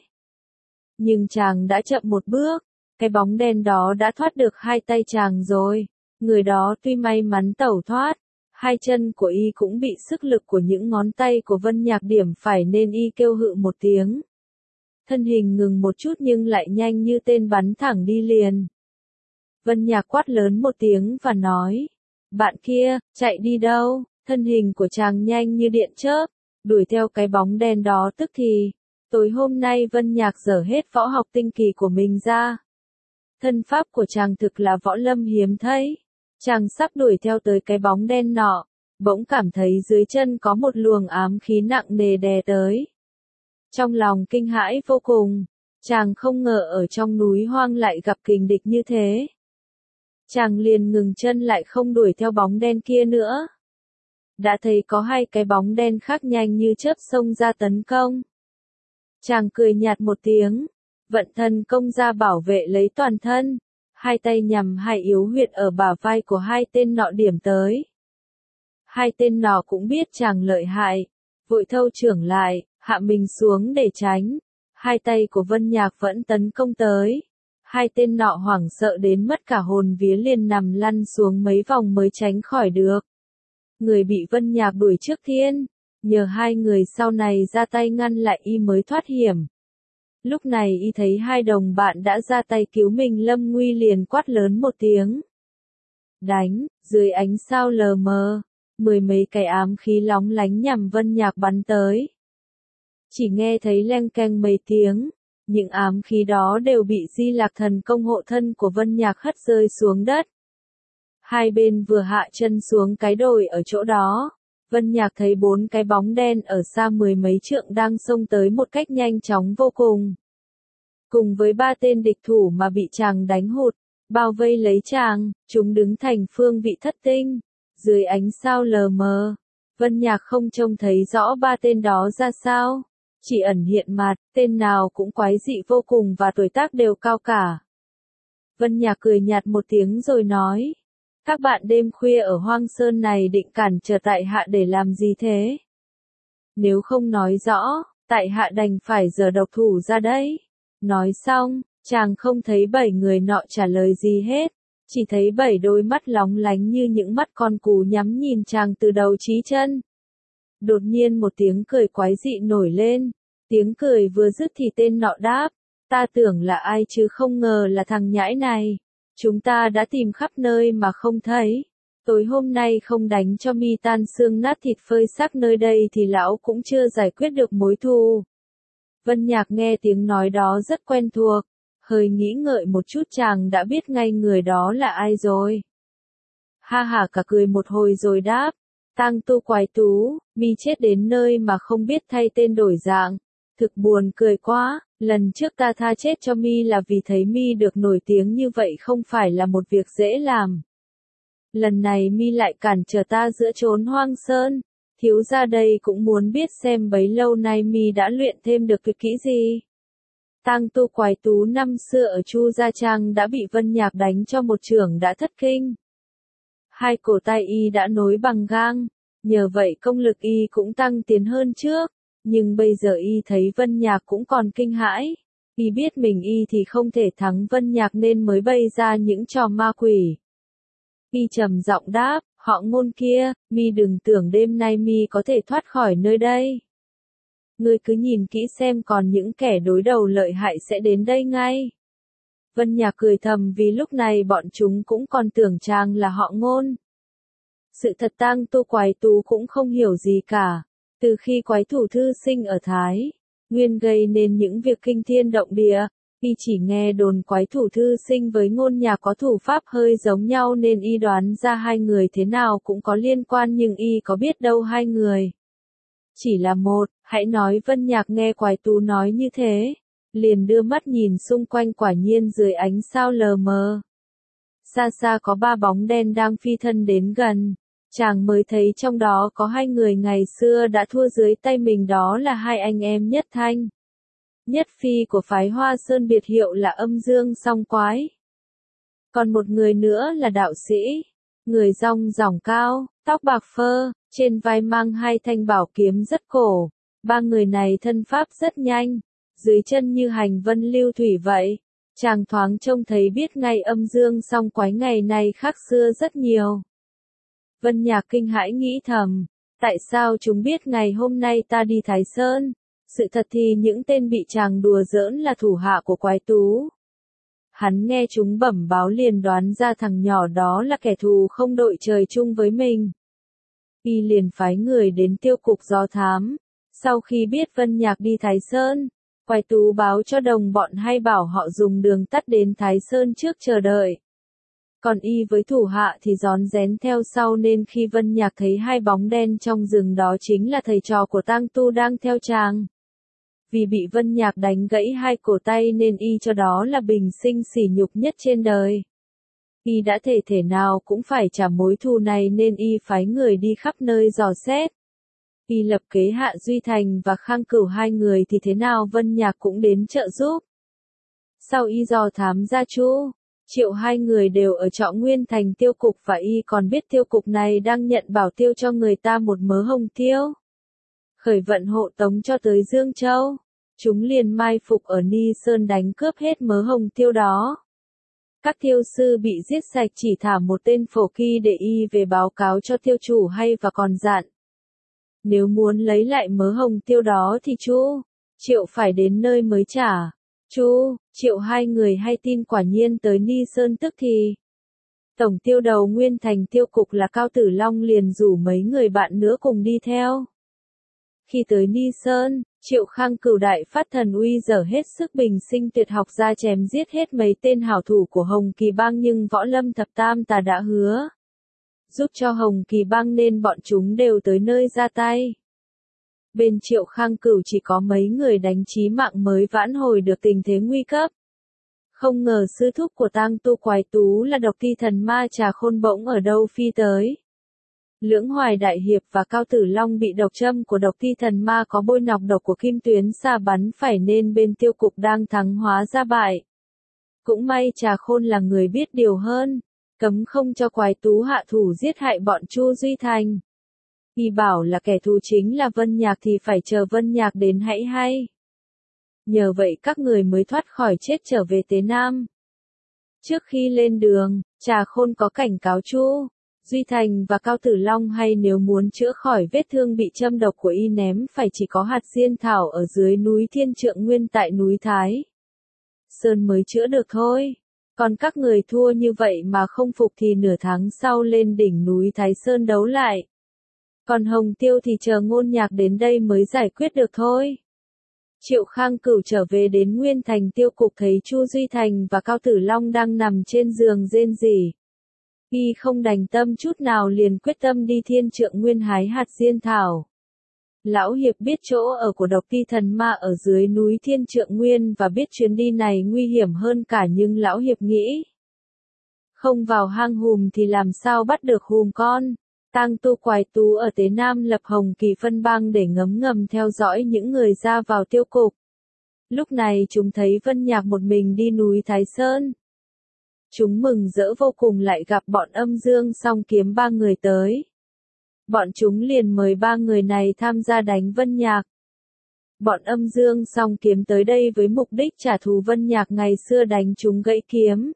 Nhưng chàng đã chậm một bước, cái bóng đen đó đã thoát được hai tay chàng rồi. Người đó tuy may mắn tẩu thoát, hai chân của y cũng bị sức lực của những ngón tay của Vân Nhạc điểm phải nên y kêu hự một tiếng. Thân hình ngừng một chút nhưng lại nhanh như tên bắn thẳng đi liền. Vân Nhạc quát lớn một tiếng và nói, bạn kia, chạy đi đâu? Thân hình của chàng nhanh như điện chớp, đuổi theo cái bóng đen đó tức thì. Tối hôm nay Vân Nhạc dở hết võ học tinh kỳ của mình ra. Thân pháp của chàng thực là võ lâm hiếm thấy. Chàng sắp đuổi theo tới cái bóng đen nọ, bỗng cảm thấy dưới chân có một luồng ám khí nặng nề đè tới. Trong lòng kinh hãi vô cùng, chàng không ngờ ở trong núi hoang lại gặp kình địch như thế. Chàng liền ngừng chân lại không đuổi theo bóng đen kia nữa. Đã thấy có hai cái bóng đen khác nhanh như chớp xông ra tấn công. Chàng cười nhạt một tiếng, vận thân công ra bảo vệ lấy toàn thân, hai tay nhằm hai yếu huyệt ở bả vai của hai tên nọ điểm tới. Hai tên nọ cũng biết chàng lợi hại, vội thâu trưởng lại, hạ mình xuống để tránh. Hai tay của Vân Nhạc vẫn tấn công tới. Hai tên nọ hoảng sợ đến mất cả hồn vía liền nằm lăn xuống mấy vòng mới tránh khỏi được. Người bị Vân Nhạc đuổi trước thiên, nhờ hai người sau này ra tay ngăn lại y mới thoát hiểm. Lúc này y thấy hai đồng bạn đã ra tay cứu mình lâm nguy liền quát lớn một tiếng. Đánh, dưới ánh sao lờ mờ, mười mấy cái ám khí lóng lánh nhằm Vân Nhạc bắn tới. Chỉ nghe thấy leng keng mấy tiếng, những ám khí đó đều bị Di Lạc Thần công hộ thân của Vân Nhạc hất rơi xuống đất. Hai bên vừa hạ chân xuống cái đồi ở chỗ đó, Vân Nhạc thấy bốn cái bóng đen ở xa mười mấy trượng đang xông tới một cách nhanh chóng vô cùng. Cùng với ba tên địch thủ mà bị chàng đánh hụt, bao vây lấy chàng, chúng đứng thành phương vị thất tinh, dưới ánh sao lờ mờ. Vân Nhạc không trông thấy rõ ba tên đó ra sao, chỉ ẩn hiện mặt, tên nào cũng quái dị vô cùng và tuổi tác đều cao cả. Vân Nhạc cười nhạt một tiếng rồi nói, các bạn đêm khuya ở Hoang Sơn này định cản trở tại hạ để làm gì thế? Nếu không nói rõ, tại hạ đành phải giở độc thủ ra đấy. Nói xong, chàng không thấy bảy người nọ trả lời gì hết, chỉ thấy bảy đôi mắt lóng lánh như những mắt con cú nhắm nhìn chàng từ đầu chí chân. Đột nhiên một tiếng cười quái dị nổi lên, tiếng cười vừa dứt thì tên nọ đáp, ta tưởng là ai chứ không ngờ là thằng nhãi này. Chúng ta đã tìm khắp nơi mà không thấy. Tối hôm nay không đánh cho mi tan xương nát thịt phơi xác nơi đây thì lão cũng chưa giải quyết được mối thù. Vân Nhạc nghe tiếng nói đó rất quen thuộc, hơi nghĩ ngợi một chút chàng đã biết ngay người đó là ai rồi. Ha hả cả cười một hồi rồi đáp, tang tu quái tú, mi chết đến nơi mà không biết thay tên đổi dạng. Thực buồn cười quá, lần trước ta tha chết cho mi là vì thấy mi được nổi tiếng như vậy không phải là một việc dễ làm. Lần này mi lại cản trở ta giữa chốn hoang sơn, thiếu gia đây cũng muốn biết xem bấy lâu nay mi đã luyện thêm được cái kỹ gì. Tang tu quái tú năm xưa ở Chu Gia Trang đã bị Vân Nhạc đánh cho một chưởng đã thất kinh. Hai cổ tay y đã nối bằng gang, nhờ vậy công lực y cũng tăng tiến hơn trước. Nhưng bây giờ y thấy Vân Nhạc cũng còn kinh hãi, y biết mình y thì không thể thắng Vân Nhạc nên mới bày ra những trò ma quỷ. Y trầm giọng đáp, họ Ngôn kia, mi đừng tưởng đêm nay mi có thể thoát khỏi nơi đây. Ngươi cứ nhìn kỹ xem còn những kẻ đối đầu lợi hại sẽ đến đây ngay. Vân Nhạc cười thầm vì lúc này bọn chúng cũng còn tưởng chàng là họ Ngôn. Sự thật Tang Tu Quái Tú cũng không hiểu gì cả. Từ khi quái thủ thư sinh ở Thái Nguyên gây nên những việc kinh thiên động địa, y chỉ nghe đồn quái thủ thư sinh với Ngôn Nhạc có thủ pháp hơi giống nhau nên y đoán ra hai người thế nào cũng có liên quan, nhưng y có biết đâu hai người chỉ là một. Hãy nói Vân Nhạc nghe Quái Tú nói như thế, liền đưa mắt nhìn xung quanh, quả nhiên dưới ánh sao lờ mờ, xa xa có ba bóng đen đang phi thân đến gần. Chàng mới thấy trong đó có hai người ngày xưa đã thua dưới tay mình, đó là hai anh em Nhất Thanh, Nhất Phi của phái Hoa Sơn, biệt hiệu là Âm Dương Song Quái. Còn một người nữa là đạo sĩ, người rong ròng cao, tóc bạc phơ, trên vai mang hai thanh bảo kiếm rất cổ. Ba người này thân pháp rất nhanh, dưới chân như hành vân lưu thủy vậy. Chàng thoáng trông thấy biết ngay Âm Dương Song Quái ngày này khác xưa rất nhiều. Vân Nhạc kinh hãi nghĩ thầm, tại sao chúng biết ngày hôm nay ta đi Thái Sơn? Sự thật thì những tên bị chàng đùa giỡn là thủ hạ của Quái Tú. Hắn nghe chúng bẩm báo liền đoán ra thằng nhỏ đó là kẻ thù không đội trời chung với mình. Y liền phái người đến tiêu cục do thám. Sau khi biết Vân Nhạc đi Thái Sơn, Quái Tú báo cho đồng bọn hay bảo họ dùng đường tắt đến Thái Sơn trước chờ đợi. Còn y với thủ hạ thì rón rén theo sau, nên khi Vân Nhạc thấy hai bóng đen trong rừng đó chính là thầy trò của Tang Tu đang theo chàng. Vì bị Vân Nhạc đánh gãy hai cổ tay nên y cho đó là bình sinh sỉ nhục nhất trên đời. Y đã thể nào cũng phải trả mối thù này nên y phái người đi khắp nơi dò xét. Y lập kế hạ Duy Thành và Khang Cửu hai người thì thế nào Vân Nhạc cũng đến trợ giúp. Sau y dò thám ra Chu, Triệu hai người đều ở trọ Nguyên Thành tiêu cục, và y còn biết tiêu cục này đang nhận bảo tiêu cho người ta một mớ hồng tiêu. Khởi vận hộ tống cho tới Dương Châu. Chúng liền mai phục ở Ni Sơn đánh cướp hết mớ hồng tiêu đó. Các tiêu sư bị giết sạch, chỉ thả một tên phổ kỳ để y về báo cáo cho tiêu chủ hay, và còn dặn. Nếu muốn lấy lại mớ hồng tiêu đó thì Chu, Triệu phải đến nơi mới trả. Chu, Triệu hai người hay tin quả nhiên tới Ni Sơn tức thì. Tổng tiêu đầu Nguyên Thành tiêu cục là Cao Tử Long liền rủ mấy người bạn nữa cùng đi theo. Khi tới Ni Sơn, Triệu Khang Cửu đại phát thần uy, dở hết sức bình sinh tuyệt học ra chém giết hết mấy tên hảo thủ của Hồng Kỳ Bang, nhưng Võ Lâm Thập Tam Tà đã hứa giúp cho Hồng Kỳ Bang nên bọn chúng đều tới nơi ra tay. Bên Triệu Khang Cửu chỉ có mấy người đánh chí mạng mới vãn hồi được tình thế nguy cấp. Không ngờ sư thúc của Tang Tu Quái Tú là Độc Thi Thần Ma Trà Khôn bỗng ở đâu phi tới. Lưỡng Hoài Đại Hiệp và Cao Tử Long bị độc châm của Độc Thi Thần Ma có bôi nọc độc của Kim Tuyến Xà bắn phải nên bên tiêu cục đang thắng hóa ra bại. Cũng may Trà Khôn là người biết điều hơn, cấm không cho Quái Tú hạ thủ giết hại bọn Chu Duy Thành. Y bảo là kẻ thù chính là Vân Nhạc thì phải chờ Vân Nhạc đến hãy hay. Nhờ vậy các người mới thoát khỏi chết trở về Tế Nam. Trước khi lên đường, Trà Khôn có cảnh cáo Chu Duy Thành và Cao Tử Long hay nếu muốn chữa khỏi vết thương bị châm độc của y ném phải chỉ có hạt diên thảo ở dưới núi Thiên Trượng Nguyên tại núi Thái Sơn mới chữa được thôi. Còn các người thua như vậy mà không phục thì nửa tháng sau lên đỉnh núi Thái Sơn đấu lại. Còn Hồng Tiêu thì chờ Ngôn Nhạc đến đây mới giải quyết được thôi. Triệu Khang Cửu trở về đến Nguyên Thành tiêu cục thấy Chu Duy Thành và Cao Tử Long đang nằm trên giường rên rỉ. Y không đành tâm chút nào liền quyết tâm đi Thiên Trượng Nguyên hái hạt diên thảo. Lão Hiệp biết chỗ ở của Độc Thi Thần Ma ở dưới núi Thiên Trượng Nguyên và biết chuyến đi này nguy hiểm hơn cả, nhưng Lão Hiệp nghĩ không vào hang hùm thì làm sao bắt được hùm con. Tang Tu Quái Tú ở Tế Nam lập Hồng Kỳ phân bang để ngấm ngầm theo dõi những người ra vào tiêu cục. Lúc này chúng thấy Vân Nhạc một mình đi núi Thái Sơn. Chúng mừng rỡ vô cùng, lại gặp bọn Âm Dương Song Kiếm ba người tới. Bọn chúng liền mời ba người này tham gia đánh Vân Nhạc. Bọn Âm Dương Song Kiếm tới đây với mục đích trả thù Vân Nhạc ngày xưa đánh chúng gãy kiếm.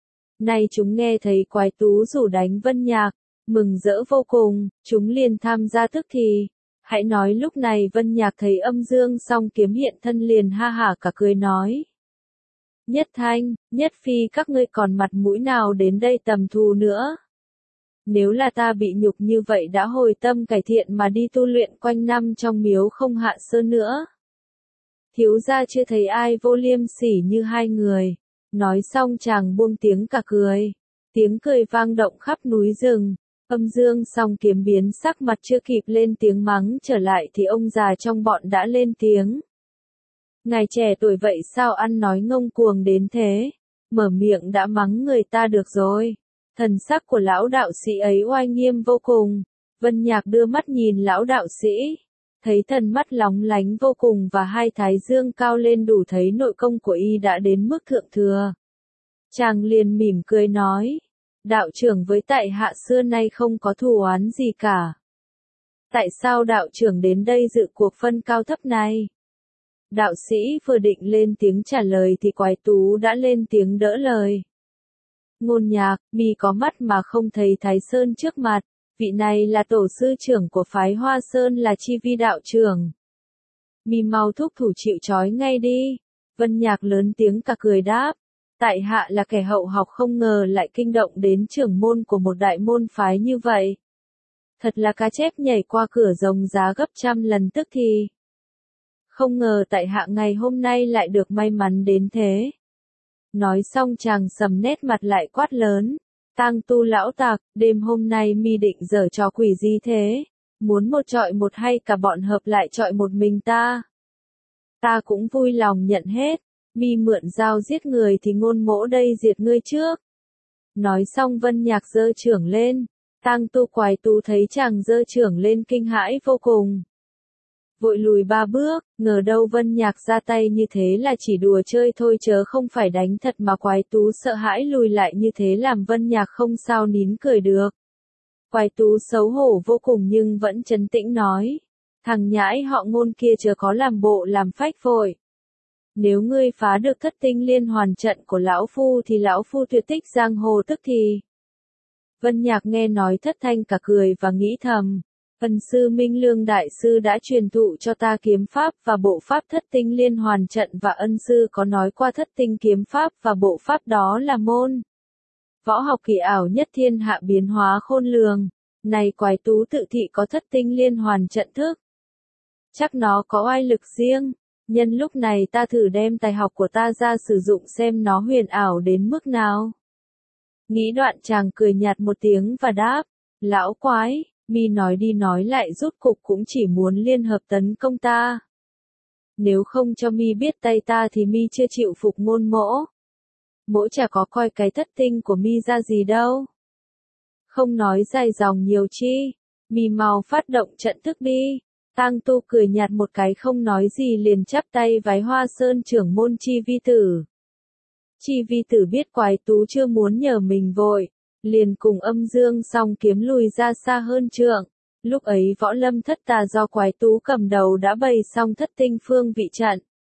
Nay chúng nghe thấy Quái Tú rủ đánh Vân Nhạc, mừng rỡ vô cùng, chúng liền tham gia tức thì. Hãy nói lúc này Vân Nhạc thấy Âm Dương Song Kiếm hiện thân liền ha hả cả cười nói. Nhất Thanh, Nhất Phi các ngươi còn mặt mũi nào đến đây tầm thù nữa. Nếu là ta bị nhục như vậy đã hồi tâm cải thiện mà đi tu luyện quanh năm trong miếu không hạ sơn nữa. Thiếu gia chưa thấy ai vô liêm sỉ như hai người. Nói xong chàng buông tiếng cả cười. Tiếng cười vang động khắp núi rừng. Âm Dương Song Kiếm biến sắc mặt chưa kịp lên tiếng mắng trở lại thì ông già trong bọn đã lên tiếng. Ngài trẻ tuổi vậy sao ăn nói ngông cuồng đến thế? Mở miệng đã mắng người ta được rồi. Thần sắc của lão đạo sĩ ấy oai nghiêm vô cùng. Vân Nhạc đưa mắt nhìn lão đạo sĩ. Thấy thần mắt lóng lánh vô cùng và hai thái dương cao lên đủ thấy nội công của y đã đến mức thượng thừa. Chàng liền mỉm cười nói. Đạo trưởng với tại hạ xưa nay không có thù oán gì cả. Tại sao đạo trưởng đến đây dự cuộc phân cao thấp này? Đạo sĩ vừa định lên tiếng trả lời thì Quái Tú đã lên tiếng đỡ lời. Ngôn Nhạc, mi có mắt mà không thấy Thái Sơn trước mặt, vị này là tổ sư trưởng của phái Hoa Sơn là Chi Vi đạo trưởng. Mi mau thúc thủ chịu trói ngay đi. Vân Nhạc lớn tiếng cả cười đáp. Tại hạ là kẻ hậu học không ngờ lại kinh động đến trưởng môn của một đại môn phái như vậy. Thật là cá chép nhảy qua cửa rồng giá gấp trăm lần tức thì. Không ngờ tại hạ ngày hôm nay lại được may mắn đến thế. Nói xong chàng sầm nét mặt lại quát lớn. Tang Tu lão tặc, đêm hôm nay mi định giở trò quỷ gì thế? Muốn một trọi một hay cả bọn hợp lại trọi một mình ta? Ta cũng vui lòng nhận hết. Mi mượn dao giết người thì ngôn mỗ đây diệt ngươi trước. Nói xong Vân Nhạc giơ chưởng lên. Tang Tu Quái Tú thấy chàng giơ chưởng lên kinh hãi vô cùng. Vội lùi ba bước, ngờ đâu Vân Nhạc ra tay như thế là chỉ đùa chơi thôi chớ không phải đánh thật mà Quái Tú sợ hãi lùi lại như thế làm Vân Nhạc không sao nín cười được. Quái Tú xấu hổ vô cùng nhưng vẫn trấn tĩnh nói. Thằng nhãi họ Ngôn kia chớ có làm bộ làm phách vội. Nếu ngươi phá được thất tinh liên hoàn trận của lão phu thì lão phu tuyệt tích giang hồ tức thì. Vân Nhạc nghe nói thất thanh cả cười và nghĩ thầm. Ân sư Minh Lương đại sư đã truyền thụ cho ta kiếm pháp và bộ pháp thất tinh liên hoàn trận và ân sư có nói qua thất tinh kiếm pháp và bộ pháp đó là môn võ học kỳ ảo nhất thiên hạ biến hóa khôn lường. Này Quái Tú tự thị có thất tinh liên hoàn trận thức. Chắc nó có oai lực riêng. Nhân lúc này ta thử đem tài học của ta ra sử dụng xem nó huyền ảo đến mức nào. Nghĩ đoạn chàng cười nhạt một tiếng và đáp. Lão Quái, mi nói đi nói lại rốt cục cũng chỉ muốn liên hợp tấn công ta. Nếu không cho mi biết tay ta thì mi chưa chịu phục ngôn mỗ. Mỗ chả có coi cái thất tinh của mi ra gì đâu. Không nói dài dòng nhiều chi, mi mau phát động trận thức đi. Tang Tu cười nhạt một cái không nói gì liền chắp tay vái Hoa Sơn trưởng môn Chi Vi Tử. Chi Vi Tử biết Quái Tú chưa muốn nhờ mình vội, liền cùng Âm Dương Song Kiếm lùi ra xa hơn trượng. Lúc ấy Võ Lâm Thất Tà do Quái Tú cầm đầu đã bày xong thất tinh phương vị trận.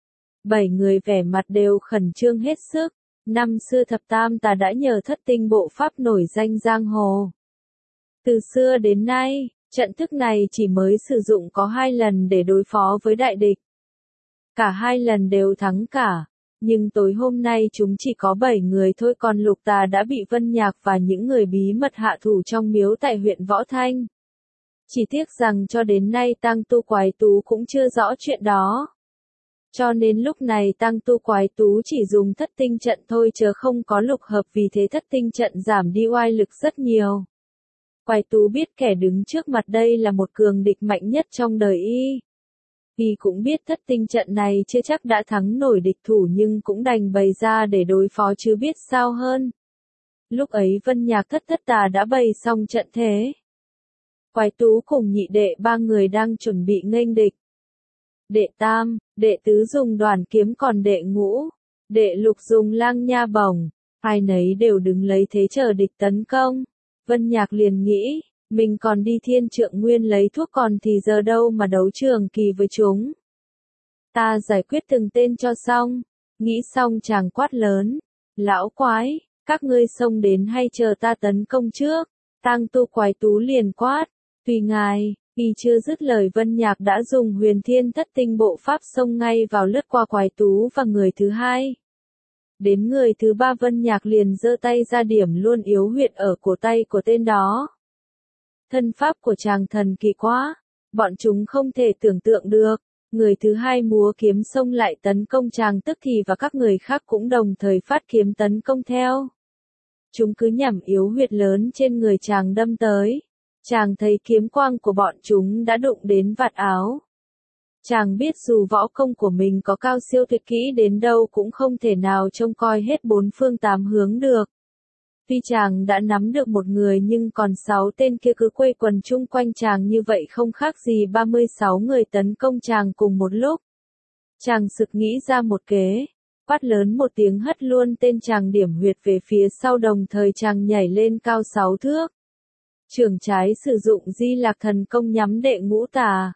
7 người vẻ mặt đều khẩn trương hết sức. Năm xưa Thập Tam Tà đã nhờ thất tinh bộ pháp nổi danh giang hồ. Từ xưa đến nay, trận thức này chỉ mới sử dụng có 2 lần để đối phó với đại địch. Cả 2 lần đều thắng cả. Nhưng tối hôm nay chúng chỉ có 7 người thôi còn Lục Tà đã bị Vân Nhạc và những người bí mật hạ thủ trong miếu tại huyện Võ Thanh. Chỉ tiếc rằng cho đến nay Tang Tu Quái Tú cũng chưa rõ chuyện đó. Cho nên lúc này Tang Tu Quái Tú chỉ dùng thất tinh trận thôi chớ không có lục hợp vì thế thất tinh trận giảm đi oai lực rất nhiều. Quái Tú biết kẻ đứng trước mặt đây là một cường địch mạnh nhất trong đời y. Y cũng biết thất tinh trận này chưa chắc đã thắng nổi địch thủ nhưng cũng đành bày ra để đối phó chứ biết sao hơn. Lúc ấy Vân Nhạc Thất Tà đã bày xong trận thế. Quái Tú cùng nhị đệ 3 người đang chuẩn bị nghênh địch. Đệ tam, đệ tứ dùng đoàn kiếm còn đệ ngũ, đệ lục dùng lang nha bổng, hai nấy đều đứng lấy thế chờ địch tấn công. Vân Nhạc liền nghĩ, mình còn đi Thiên Trượng Nguyên lấy thuốc còn thì giờ đâu mà đấu trường kỳ với chúng. Ta giải quyết từng tên cho xong, nghĩ xong chàng quát lớn, lão Quái, các ngươi xông đến hay chờ ta tấn công trước. Tang Tu Quái Tú liền quát, tùy ngài, Y chưa dứt lời Vân Nhạc đã dùng huyền thiên thất tinh bộ pháp xông ngay vào lướt qua Quái Tú và người thứ hai. Đến người thứ ba Vân Nhạc liền giơ tay ra điểm luôn yếu huyệt ở cổ tay của tên đó. Thân pháp của chàng thần kỳ quá, bọn chúng không thể tưởng tượng được. Người thứ hai múa kiếm xông lại tấn công chàng tức thì và các người khác cũng đồng thời phát kiếm tấn công theo. Chúng cứ nhằm yếu huyệt lớn trên người chàng đâm tới. Chàng thấy kiếm quang của bọn chúng đã đụng đến vạt áo. Chàng biết dù võ công của mình có cao siêu tuyệt kỹ đến đâu cũng không thể nào trông coi hết bốn phương tám hướng được. Tuy chàng đã nắm được một người nhưng còn 6 tên kia cứ quây quần chung quanh chàng như vậy không khác gì 36 người tấn công chàng cùng một lúc. Chàng sực nghĩ ra một kế, quát lớn một tiếng hất luôn tên chàng điểm huyệt về phía sau đồng thời chàng nhảy lên cao 6 thước. Chưởng trái sử dụng Di Lạc Thần Công nhắm đệ ngũ tà.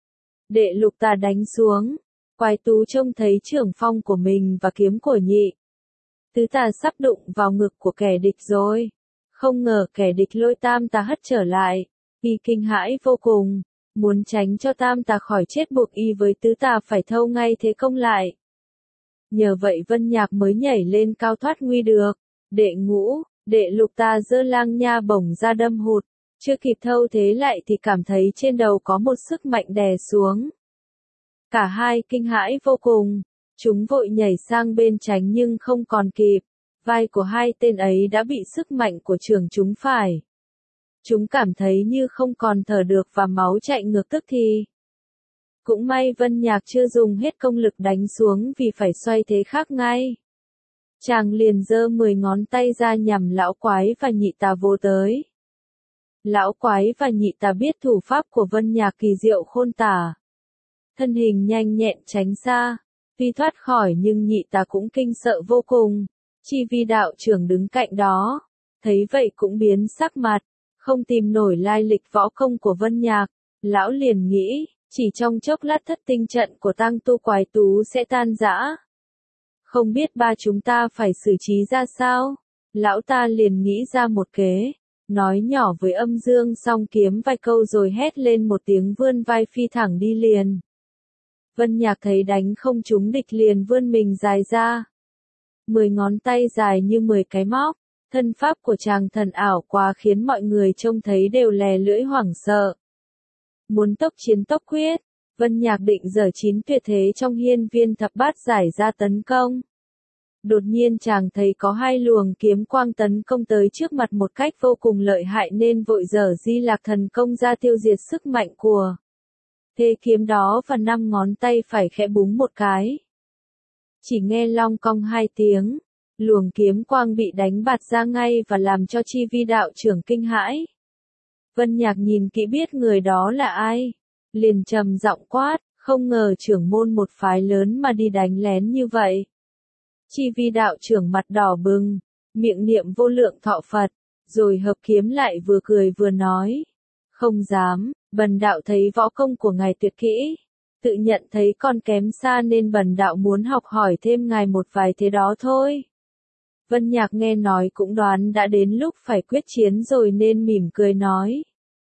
Đệ lục tà đánh xuống, Quái Tú trông thấy chưởng phong của mình và kiếm của nhị tứ tà sắp đụng vào ngực của kẻ địch rồi. Không ngờ kẻ địch lôi tam tà hất trở lại, y kinh hãi vô cùng, muốn tránh cho tam tà khỏi chết buộc y với tứ tà phải thâu ngay thế công lại. Nhờ vậy Vân Nhạc mới nhảy lên cao thoát nguy được. Đệ ngũ, đệ lục tà giơ lang nha bổng ra đâm hụt, chưa kịp thâu thế lại thì cảm thấy trên đầu có một sức mạnh đè xuống. Cả hai kinh hãi vô cùng, chúng vội nhảy sang bên tránh nhưng không còn kịp, vai của hai tên ấy đã bị sức mạnh của chưởng chúng phải. Chúng cảm thấy như không còn thở được và máu chạy ngược tức thì. Cũng may Vân Nhạc chưa dùng hết công lực đánh xuống vì phải xoay thế khác ngay. Chàng liền giơ 10 ngón tay ra nhằm lão quái và nhị tà vô tới. Lão quái và nhị tà biết thủ pháp của Vân Nhạc kỳ diệu khôn tả. Thân hình nhanh nhẹn tránh xa, tuy thoát khỏi nhưng nhị tà cũng kinh sợ vô cùng. Chi Vi đạo trưởng đứng cạnh đó, thấy vậy cũng biến sắc mặt, không tìm nổi lai lịch võ công của Vân Nhạc. Lão liền nghĩ, chỉ trong chốc lát thất tinh trận của Tang Tu Quái Tú sẽ tan rã. Không biết ba chúng ta phải xử trí ra sao? Lão ta liền nghĩ ra một kế, nói nhỏ với Âm Dương Song Kiếm vài câu rồi hét lên một tiếng vươn vai phi thẳng đi liền. Vân Nhạc thấy đánh không trúng địch liền vươn mình dài ra. 10 ngón tay dài như 10 cái móc, thân pháp của chàng thần ảo quá khiến mọi người trông thấy đều lè lưỡi hoảng sợ. Muốn tốc chiến tốc quyết, Vân Nhạc định giở 9 tuyệt thế trong hiên viên thập bát giải ra tấn công. Đột nhiên chàng thấy có 2 luồng kiếm quang tấn công tới trước mặt một cách vô cùng lợi hại nên vội giở Di Lạc Thần Công ra tiêu diệt sức mạnh của thế kiếm đó và 5 ngón tay phải khẽ búng một cái. Chỉ nghe long cong 2 tiếng, luồng kiếm quang bị đánh bạt ra ngay và làm cho Chi Vi đạo trưởng kinh hãi. Vân Nhạc nhìn kỹ biết người đó là ai, liền trầm giọng quát, không ngờ trưởng môn một phái lớn mà đi đánh lén như vậy. Chi Vi đạo trưởng mặt đỏ bừng, miệng niệm vô lượng thọ Phật, rồi hợp kiếm lại vừa cười vừa nói. Không dám, bần đạo thấy võ công của ngài tuyệt kỹ, tự nhận thấy còn kém xa nên bần đạo muốn học hỏi thêm ngài một vài thế đó thôi. Vân Nhạc nghe nói cũng đoán đã đến lúc phải quyết chiến rồi nên mỉm cười nói.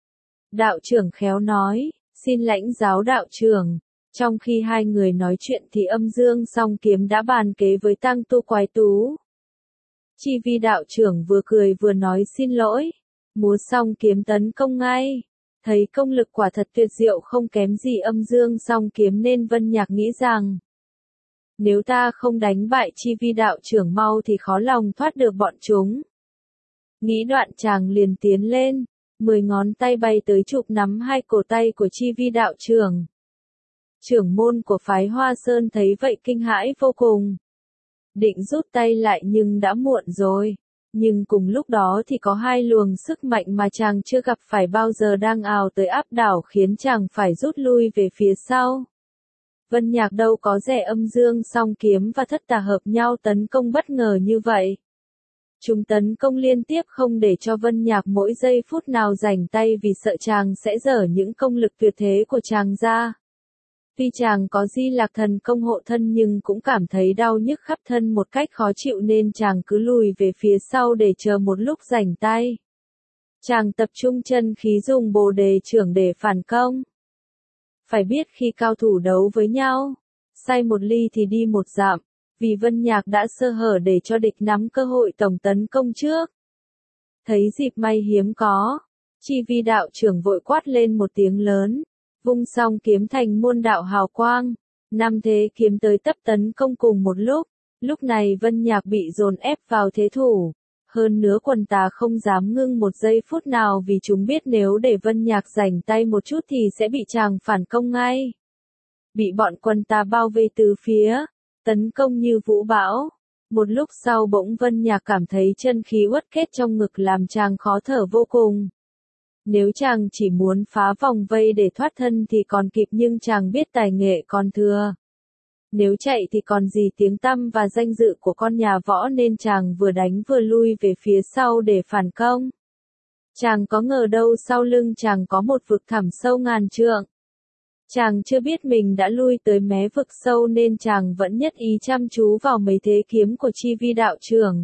Đạo trưởng khéo nói, xin lãnh giáo đạo trưởng. Trong khi hai người nói chuyện thì Âm Dương Song Kiếm đã bàn kế với Tang Tu Quái Tú. Chi Vi đạo trưởng vừa cười vừa nói xin lỗi, múa song kiếm tấn công ngay. Thấy công lực quả thật tuyệt diệu không kém gì Âm Dương Song Kiếm nên Vân Nhạc nghĩ rằng, nếu ta không đánh bại Chi Vi đạo trưởng mau thì khó lòng thoát được bọn chúng. Nghĩ đoạn chàng liền tiến lên, 10 ngón tay bay tới chụp nắm 2 cổ tay của Chi Vi đạo trưởng. Trưởng môn của phái Hoa Sơn thấy vậy kinh hãi vô cùng. Định rút tay lại nhưng đã muộn rồi. Nhưng cùng lúc đó thì có 2 luồng sức mạnh mà chàng chưa gặp phải bao giờ đang ào tới áp đảo khiến chàng phải rút lui về phía sau. Vân Nhạc đâu có rẻ Âm Dương Song Kiếm và thất tà hợp nhau tấn công bất ngờ như vậy. Chúng tấn công liên tiếp không để cho Vân Nhạc mỗi giây phút nào rảnh tay vì sợ chàng sẽ dở những công lực tuyệt thế của chàng ra. Tuy chàng có Di Lạc Thần Công hộ thân nhưng cũng cảm thấy đau nhức khắp thân một cách khó chịu nên chàng cứ lùi về phía sau để chờ một lúc rảnh tay. Chàng tập trung chân khí dùng Bồ Đề Chưởng để phản công. Phải biết khi cao thủ đấu với nhau, sai một ly thì đi một dặm, vì Vân Nhạc đã sơ hở để cho địch nắm cơ hội tổng tấn công trước. Thấy dịp may hiếm có, Chi Vi đạo trưởng vội quát lên một tiếng lớn, vung song kiếm thành muôn đạo hào quang, năm thế kiếm tới tấp tấn công cùng một lúc này Vân Nhạc bị dồn ép vào thế thủ. Hơn nữa quần tà không dám ngưng một giây phút nào vì chúng biết nếu để Vân Nhạc rảnh tay một chút thì sẽ bị chàng phản công ngay. Bị bọn quần tà bao vây từ phía, tấn công như vũ bão. Một lúc sau bỗng Vân Nhạc cảm thấy chân khí uất kết trong ngực làm chàng khó thở vô cùng. Nếu chàng chỉ muốn phá vòng vây để thoát thân thì còn kịp nhưng chàng biết tài nghệ còn thừa. Nếu chạy thì còn gì tiếng tăm và danh dự của con nhà võ nên chàng vừa đánh vừa lui về phía sau để phản công. Chàng có ngờ đâu sau lưng chàng có một vực thẳm sâu ngàn trượng. Chàng chưa biết mình đã lui tới mé vực sâu nên chàng vẫn nhất ý chăm chú vào mấy thế kiếm của Chi Vi đạo trưởng.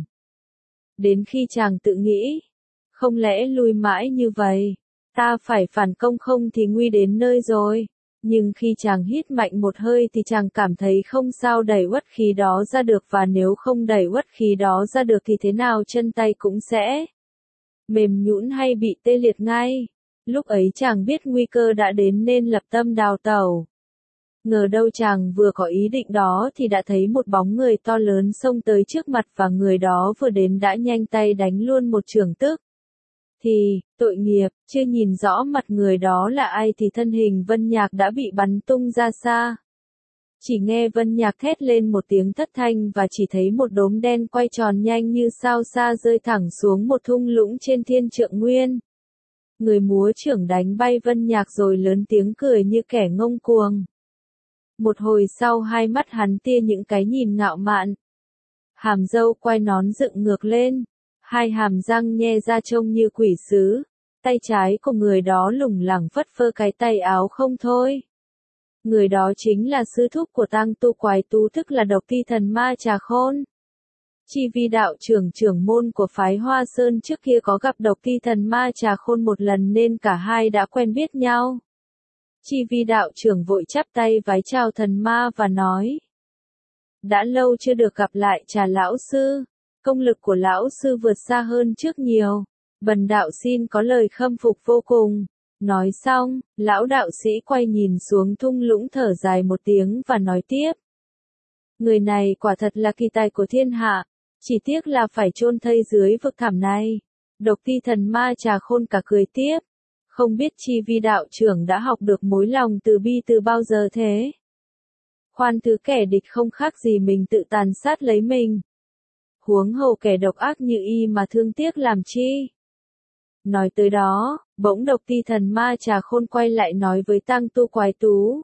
Đến khi chàng tự nghĩ, không lẽ lui mãi như vậy, ta phải phản công không thì nguy đến nơi rồi. Nhưng khi chàng hít mạnh một hơi thì chàng cảm thấy không sao đẩy uất khí đó ra được và nếu không đẩy uất khí đó ra được thì thế nào chân tay cũng sẽ mềm nhũn hay bị tê liệt ngay. Lúc ấy chàng biết nguy cơ đã đến nên lập tâm đào tẩu. Ngờ đâu chàng vừa có ý định đó thì đã thấy một bóng người to lớn xông tới trước mặt và người đó vừa đến đã nhanh tay đánh luôn một chưởng tức. Thì, tội nghiệp, chưa nhìn rõ mặt người đó là ai thì thân hình Vân Nhạc đã bị bắn tung ra xa. Chỉ nghe Vân Nhạc thét lên một tiếng thất thanh và chỉ thấy một đốm đen quay tròn nhanh như sao xa rơi thẳng xuống một thung lũng trên thiên trượng nguyên. Người múa chưởng đánh bay Vân Nhạc rồi lớn tiếng cười như kẻ ngông cuồng. Một hồi sau hai mắt hắn tia những cái nhìn ngạo mạn. Hàm râu quay nón dựng ngược lên. Hai hàm răng nhe ra trông như quỷ sứ, tay trái của người đó lủng lẳng phất phơ cái tay áo không thôi. Người đó chính là sư thúc của Tang Tu Quái Tú tức là Độc Thi Thần Ma Trà Khôn. Chi Vi đạo trưởng trưởng môn của phái Hoa Sơn trước kia có gặp Độc Thi Thần Ma Trà Khôn một lần nên cả hai đã quen biết nhau. Chi Vi đạo trưởng vội chắp tay vái chào thần ma và nói. Đã lâu chưa được gặp lại Trà lão sư. Công lực của lão sư vượt xa hơn trước nhiều. Bần đạo xin có lời khâm phục vô cùng. Nói xong, lão đạo sĩ quay nhìn xuống thung lũng thở dài một tiếng và nói tiếp. Người này quả thật là kỳ tài của thiên hạ. Chỉ tiếc là phải chôn thây dưới vực thẳm này. Độc Thi Thần Ma Trà Khôn cả cười tiếp. Không biết Chi Vi đạo trưởng đã học được mối lòng từ bi từ bao giờ thế? Khoan thứ kẻ địch không khác gì mình tự tàn sát lấy mình. Huống hồ kẻ độc ác như y mà thương tiếc làm chi. Nói tới đó, bỗng Độc Thi Thần Ma Trà Khôn quay lại nói với Tang Tu Quái Tú.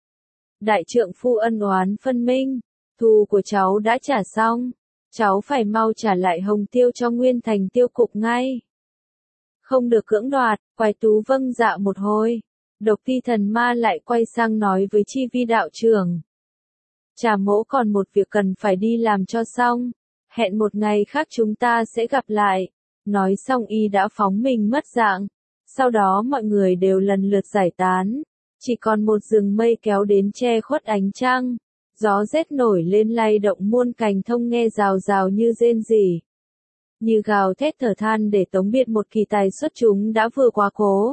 Đại trượng phu ân oán phân minh, thù của cháu đã trả xong, cháu phải mau trả lại hồng tiêu cho Nguyên Thành tiêu cục ngay. Không được cưỡng đoạt, Quái Tú vâng dạ một hồi. Độc Thi Thần Ma lại quay sang nói với Chi Vi đạo trưởng. Trà mỗ còn một việc cần phải đi làm cho xong. Hẹn một ngày khác chúng ta sẽ gặp lại. Nói xong y đã phóng mình mất dạng. Sau đó mọi người đều lần lượt giải tán. Chỉ còn một rừng mây kéo đến che khuất ánh trăng. Gió rét nổi lên lay động muôn cành thông nghe rào rào như rên rỉ. Như gào thét thở than để tống biệt một kỳ tài xuất chúng đã vừa quá cố.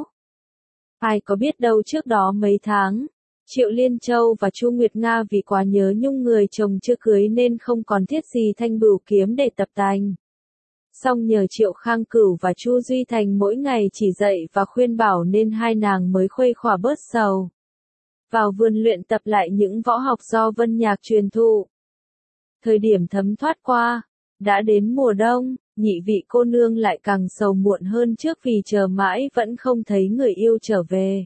Ai có biết đâu trước đó mấy tháng. Triệu Liên Châu và Chu Nguyệt Nga vì quá nhớ nhung người chồng chưa cưới nên không còn thiết gì thanh bửu kiếm để tập tành. Song nhờ Triệu Khang Cửu và Chu Duy Thành mỗi ngày chỉ dạy và khuyên bảo nên hai nàng mới khuây khỏa bớt sầu. Vào vườn luyện tập lại những võ học do Vân Nhạc truyền thụ. Thời điểm thấm thoát qua, đã đến mùa đông, nhị vị cô nương lại càng sầu muộn hơn trước vì chờ mãi vẫn không thấy người yêu trở về.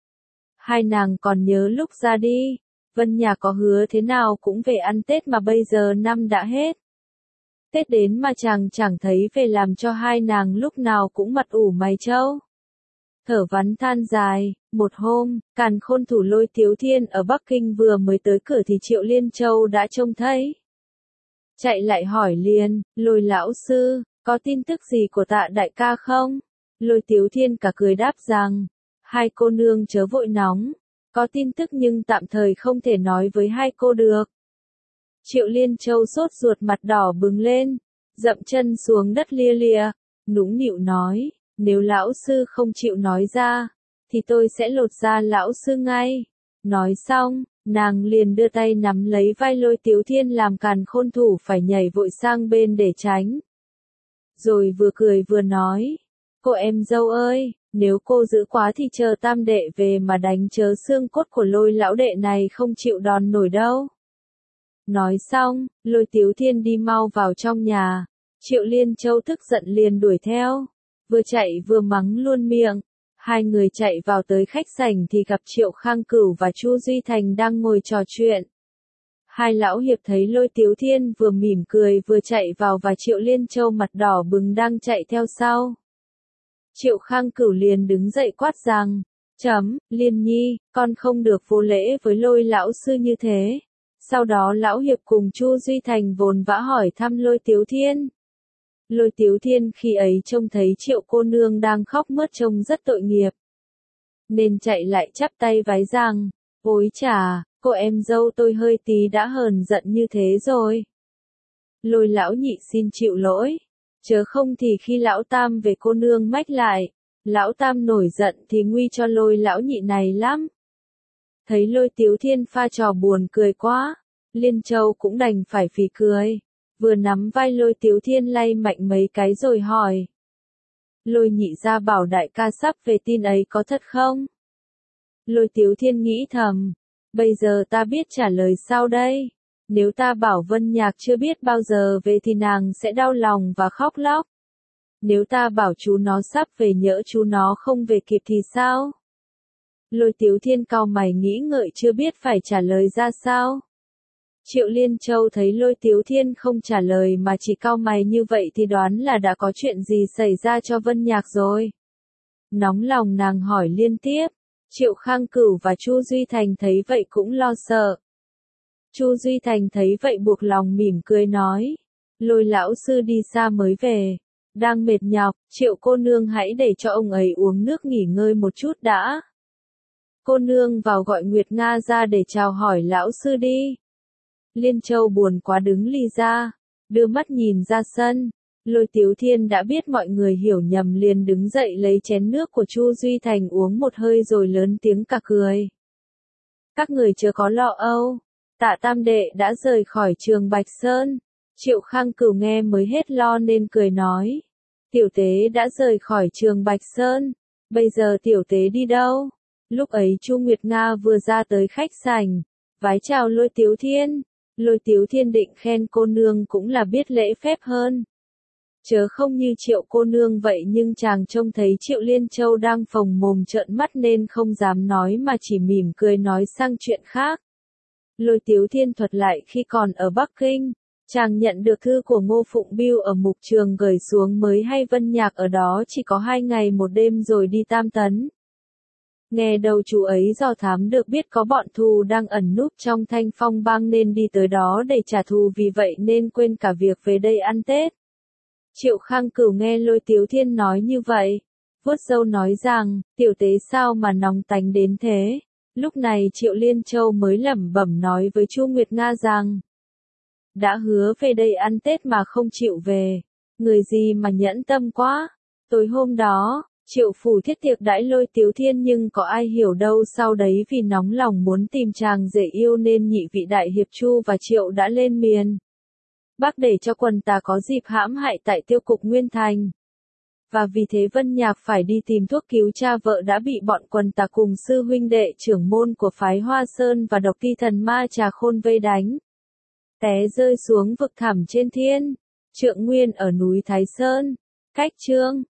Hai nàng còn nhớ lúc ra đi, Vân Nhạc có hứa thế nào cũng về ăn Tết mà bây giờ năm đã hết. Tết đến mà chàng chẳng thấy về làm cho hai nàng lúc nào cũng mặt ủ mày trâu. Thở vắn than dài, một hôm, Càn Khôn thủ Lôi Tiếu Thiên ở Bắc Kinh vừa mới tới cửa thì Triệu Liên Châu đã trông thấy. Chạy lại hỏi liền, Lôi lão sư, có tin tức gì của Tạ đại ca không? Lôi Tiếu Thiên cả cười đáp rằng, hai cô nương chớ vội nóng, có tin tức nhưng tạm thời không thể nói với hai cô được. Triệu Liên Châu sốt ruột mặt đỏ bừng lên, dậm chân xuống đất lia lịa, nũng nịu nói, nếu lão sư không chịu nói ra, thì tôi sẽ lột da lão sư ngay. Nói xong, nàng liền đưa tay nắm lấy vai Lôi Tiếu Thiên làm càn khôn thủ phải nhảy vội sang bên để tránh. Rồi vừa cười vừa nói, cô em dâu ơi, nếu cô giữ quá thì chờ tam đệ về mà đánh chớ xương cốt của Lôi lão đệ này không chịu đòn nổi đâu. Nói xong, Lôi Tiếu Thiên đi mau vào trong nhà, Triệu Liên Châu tức giận liền đuổi theo, vừa chạy vừa mắng luôn miệng. Hai người chạy vào tới khách sảnh thì gặp Triệu Khang Cửu và Chu Duy Thành đang ngồi trò chuyện. Hai lão hiệp thấy Lôi Tiếu Thiên vừa mỉm cười vừa chạy vào và Triệu Liên Châu mặt đỏ bừng đang chạy theo sau. Triệu Khang Cửu liền đứng dậy quát rằng, Liên Nhi, con không được vô lễ với Lôi lão sư như thế. Sau đó lão hiệp cùng Chu Duy Thành vồn vã hỏi thăm Lôi Tiếu Thiên. Lôi Tiếu Thiên khi ấy trông thấy Triệu cô nương đang khóc mướt trông rất tội nghiệp. Nên chạy lại chắp tay vái rằng, ôi chà, cô em dâu tôi hơi tí đã hờn giận như thế rồi. Lôi lão nhị xin chịu lỗi, chớ không thì khi lão tam về cô nương mách lại, lão tam nổi giận thì nguy cho Lôi lão nhị này lắm. Thấy Lôi Tiếu Thiên pha trò buồn cười quá, Liên Châu cũng đành phải phì cười. Vừa nắm vai Lôi Tiếu Thiên lay mạnh mấy cái rồi hỏi. Lôi nhị gia bảo đại ca sắp về tin ấy có thật không? Lôi Tiếu Thiên nghĩ thầm, bây giờ ta biết trả lời sao đây? Nếu ta bảo Vân Nhạc chưa biết bao giờ về thì nàng sẽ đau lòng và khóc lóc. Nếu ta bảo chú nó sắp về nhỡ chú nó không về kịp thì sao? Lôi Tiếu Thiên cau mày nghĩ ngợi chưa biết phải trả lời ra sao. Triệu Liên Châu thấy Lôi Tiếu Thiên không trả lời mà chỉ cau mày như vậy thì đoán là đã có chuyện gì xảy ra cho Vân Nhạc rồi. Nóng lòng nàng hỏi liên tiếp, Triệu Khang Cửu và Chu Duy Thành thấy vậy cũng lo sợ. Chu Duy Thành thấy vậy buộc lòng mỉm cười nói, Lôi lão sư đi xa mới về, đang mệt nhọc, Triệu cô nương hãy để cho ông ấy uống nước nghỉ ngơi một chút đã. Cô nương vào gọi Nguyệt Nga ra để chào hỏi lão sư đi. Liên Châu buồn quá đứng ly ra, đưa mắt nhìn ra sân. Lôi Tiếu Thiên đã biết mọi người hiểu nhầm liền đứng dậy lấy chén nước của Chu Duy Thành uống một hơi rồi lớn tiếng cả cười. Các người chớ có lo âu, Tạ tam đệ đã rời khỏi trường Bạch Sơn. Triệu Khang Cửu nghe mới hết lo nên cười nói. Tiểu tế đã rời khỏi trường Bạch Sơn, bây giờ tiểu tế đi đâu? Lúc ấy Chu Nguyệt Nga vừa ra tới khách sảnh, vái chào Lôi Tiếu Thiên. Lôi Tiếu Thiên định khen cô nương cũng là biết lễ phép hơn. Chớ không như Triệu cô nương vậy nhưng chàng trông thấy Triệu Liên Châu đang phồng mồm trợn mắt nên không dám nói mà chỉ mỉm cười nói sang chuyện khác. Lôi Tiếu Thiên thuật lại khi còn ở Bắc Kinh, chàng nhận được thư của Ngô Phụng Bưu ở Mục Trường gửi xuống mới hay Vân Nhạc ở đó chỉ có 2 ngày 1 đêm rồi đi Tam Tấn. Nghe đầu chú ấy dò thám được biết có bọn thù đang ẩn núp trong Thanh Phong bang nên đi tới đó để trả thù vì vậy nên quên cả việc về đây ăn Tết. Triệu Khang Cửu nghe Lôi Tiếu Thiên nói như vậy, vuốt râu nói rằng, tiểu tế sao mà nóng tánh đến thế. Lúc này Triệu Liên Châu mới lẩm bẩm nói với Chu Nguyệt Nga rằng, đã hứa về đây ăn Tết mà không chịu về, người gì mà nhẫn tâm quá. Tối hôm đó, Triệu phủ thiết tiệc đãi Lôi Tiếu Thiên nhưng có ai hiểu đâu sau đấy vì nóng lòng muốn tìm chàng rể yêu nên nhị vị đại hiệp Chu và Triệu đã lên miền Bắc để cho quần tà có dịp hãm hại tại tiêu cục Nguyên Thành. Và vì thế Vân Nhạc phải đi tìm thuốc cứu cha vợ đã bị bọn quần tà cùng sư huynh đệ trưởng môn của phái Hoa Sơn và Độc Ti Thần Ma Trà Khôn vây đánh. Té rơi xuống vực thẳm trên thiên, Trượng Nguyên ở núi Thái Sơn. Cách chương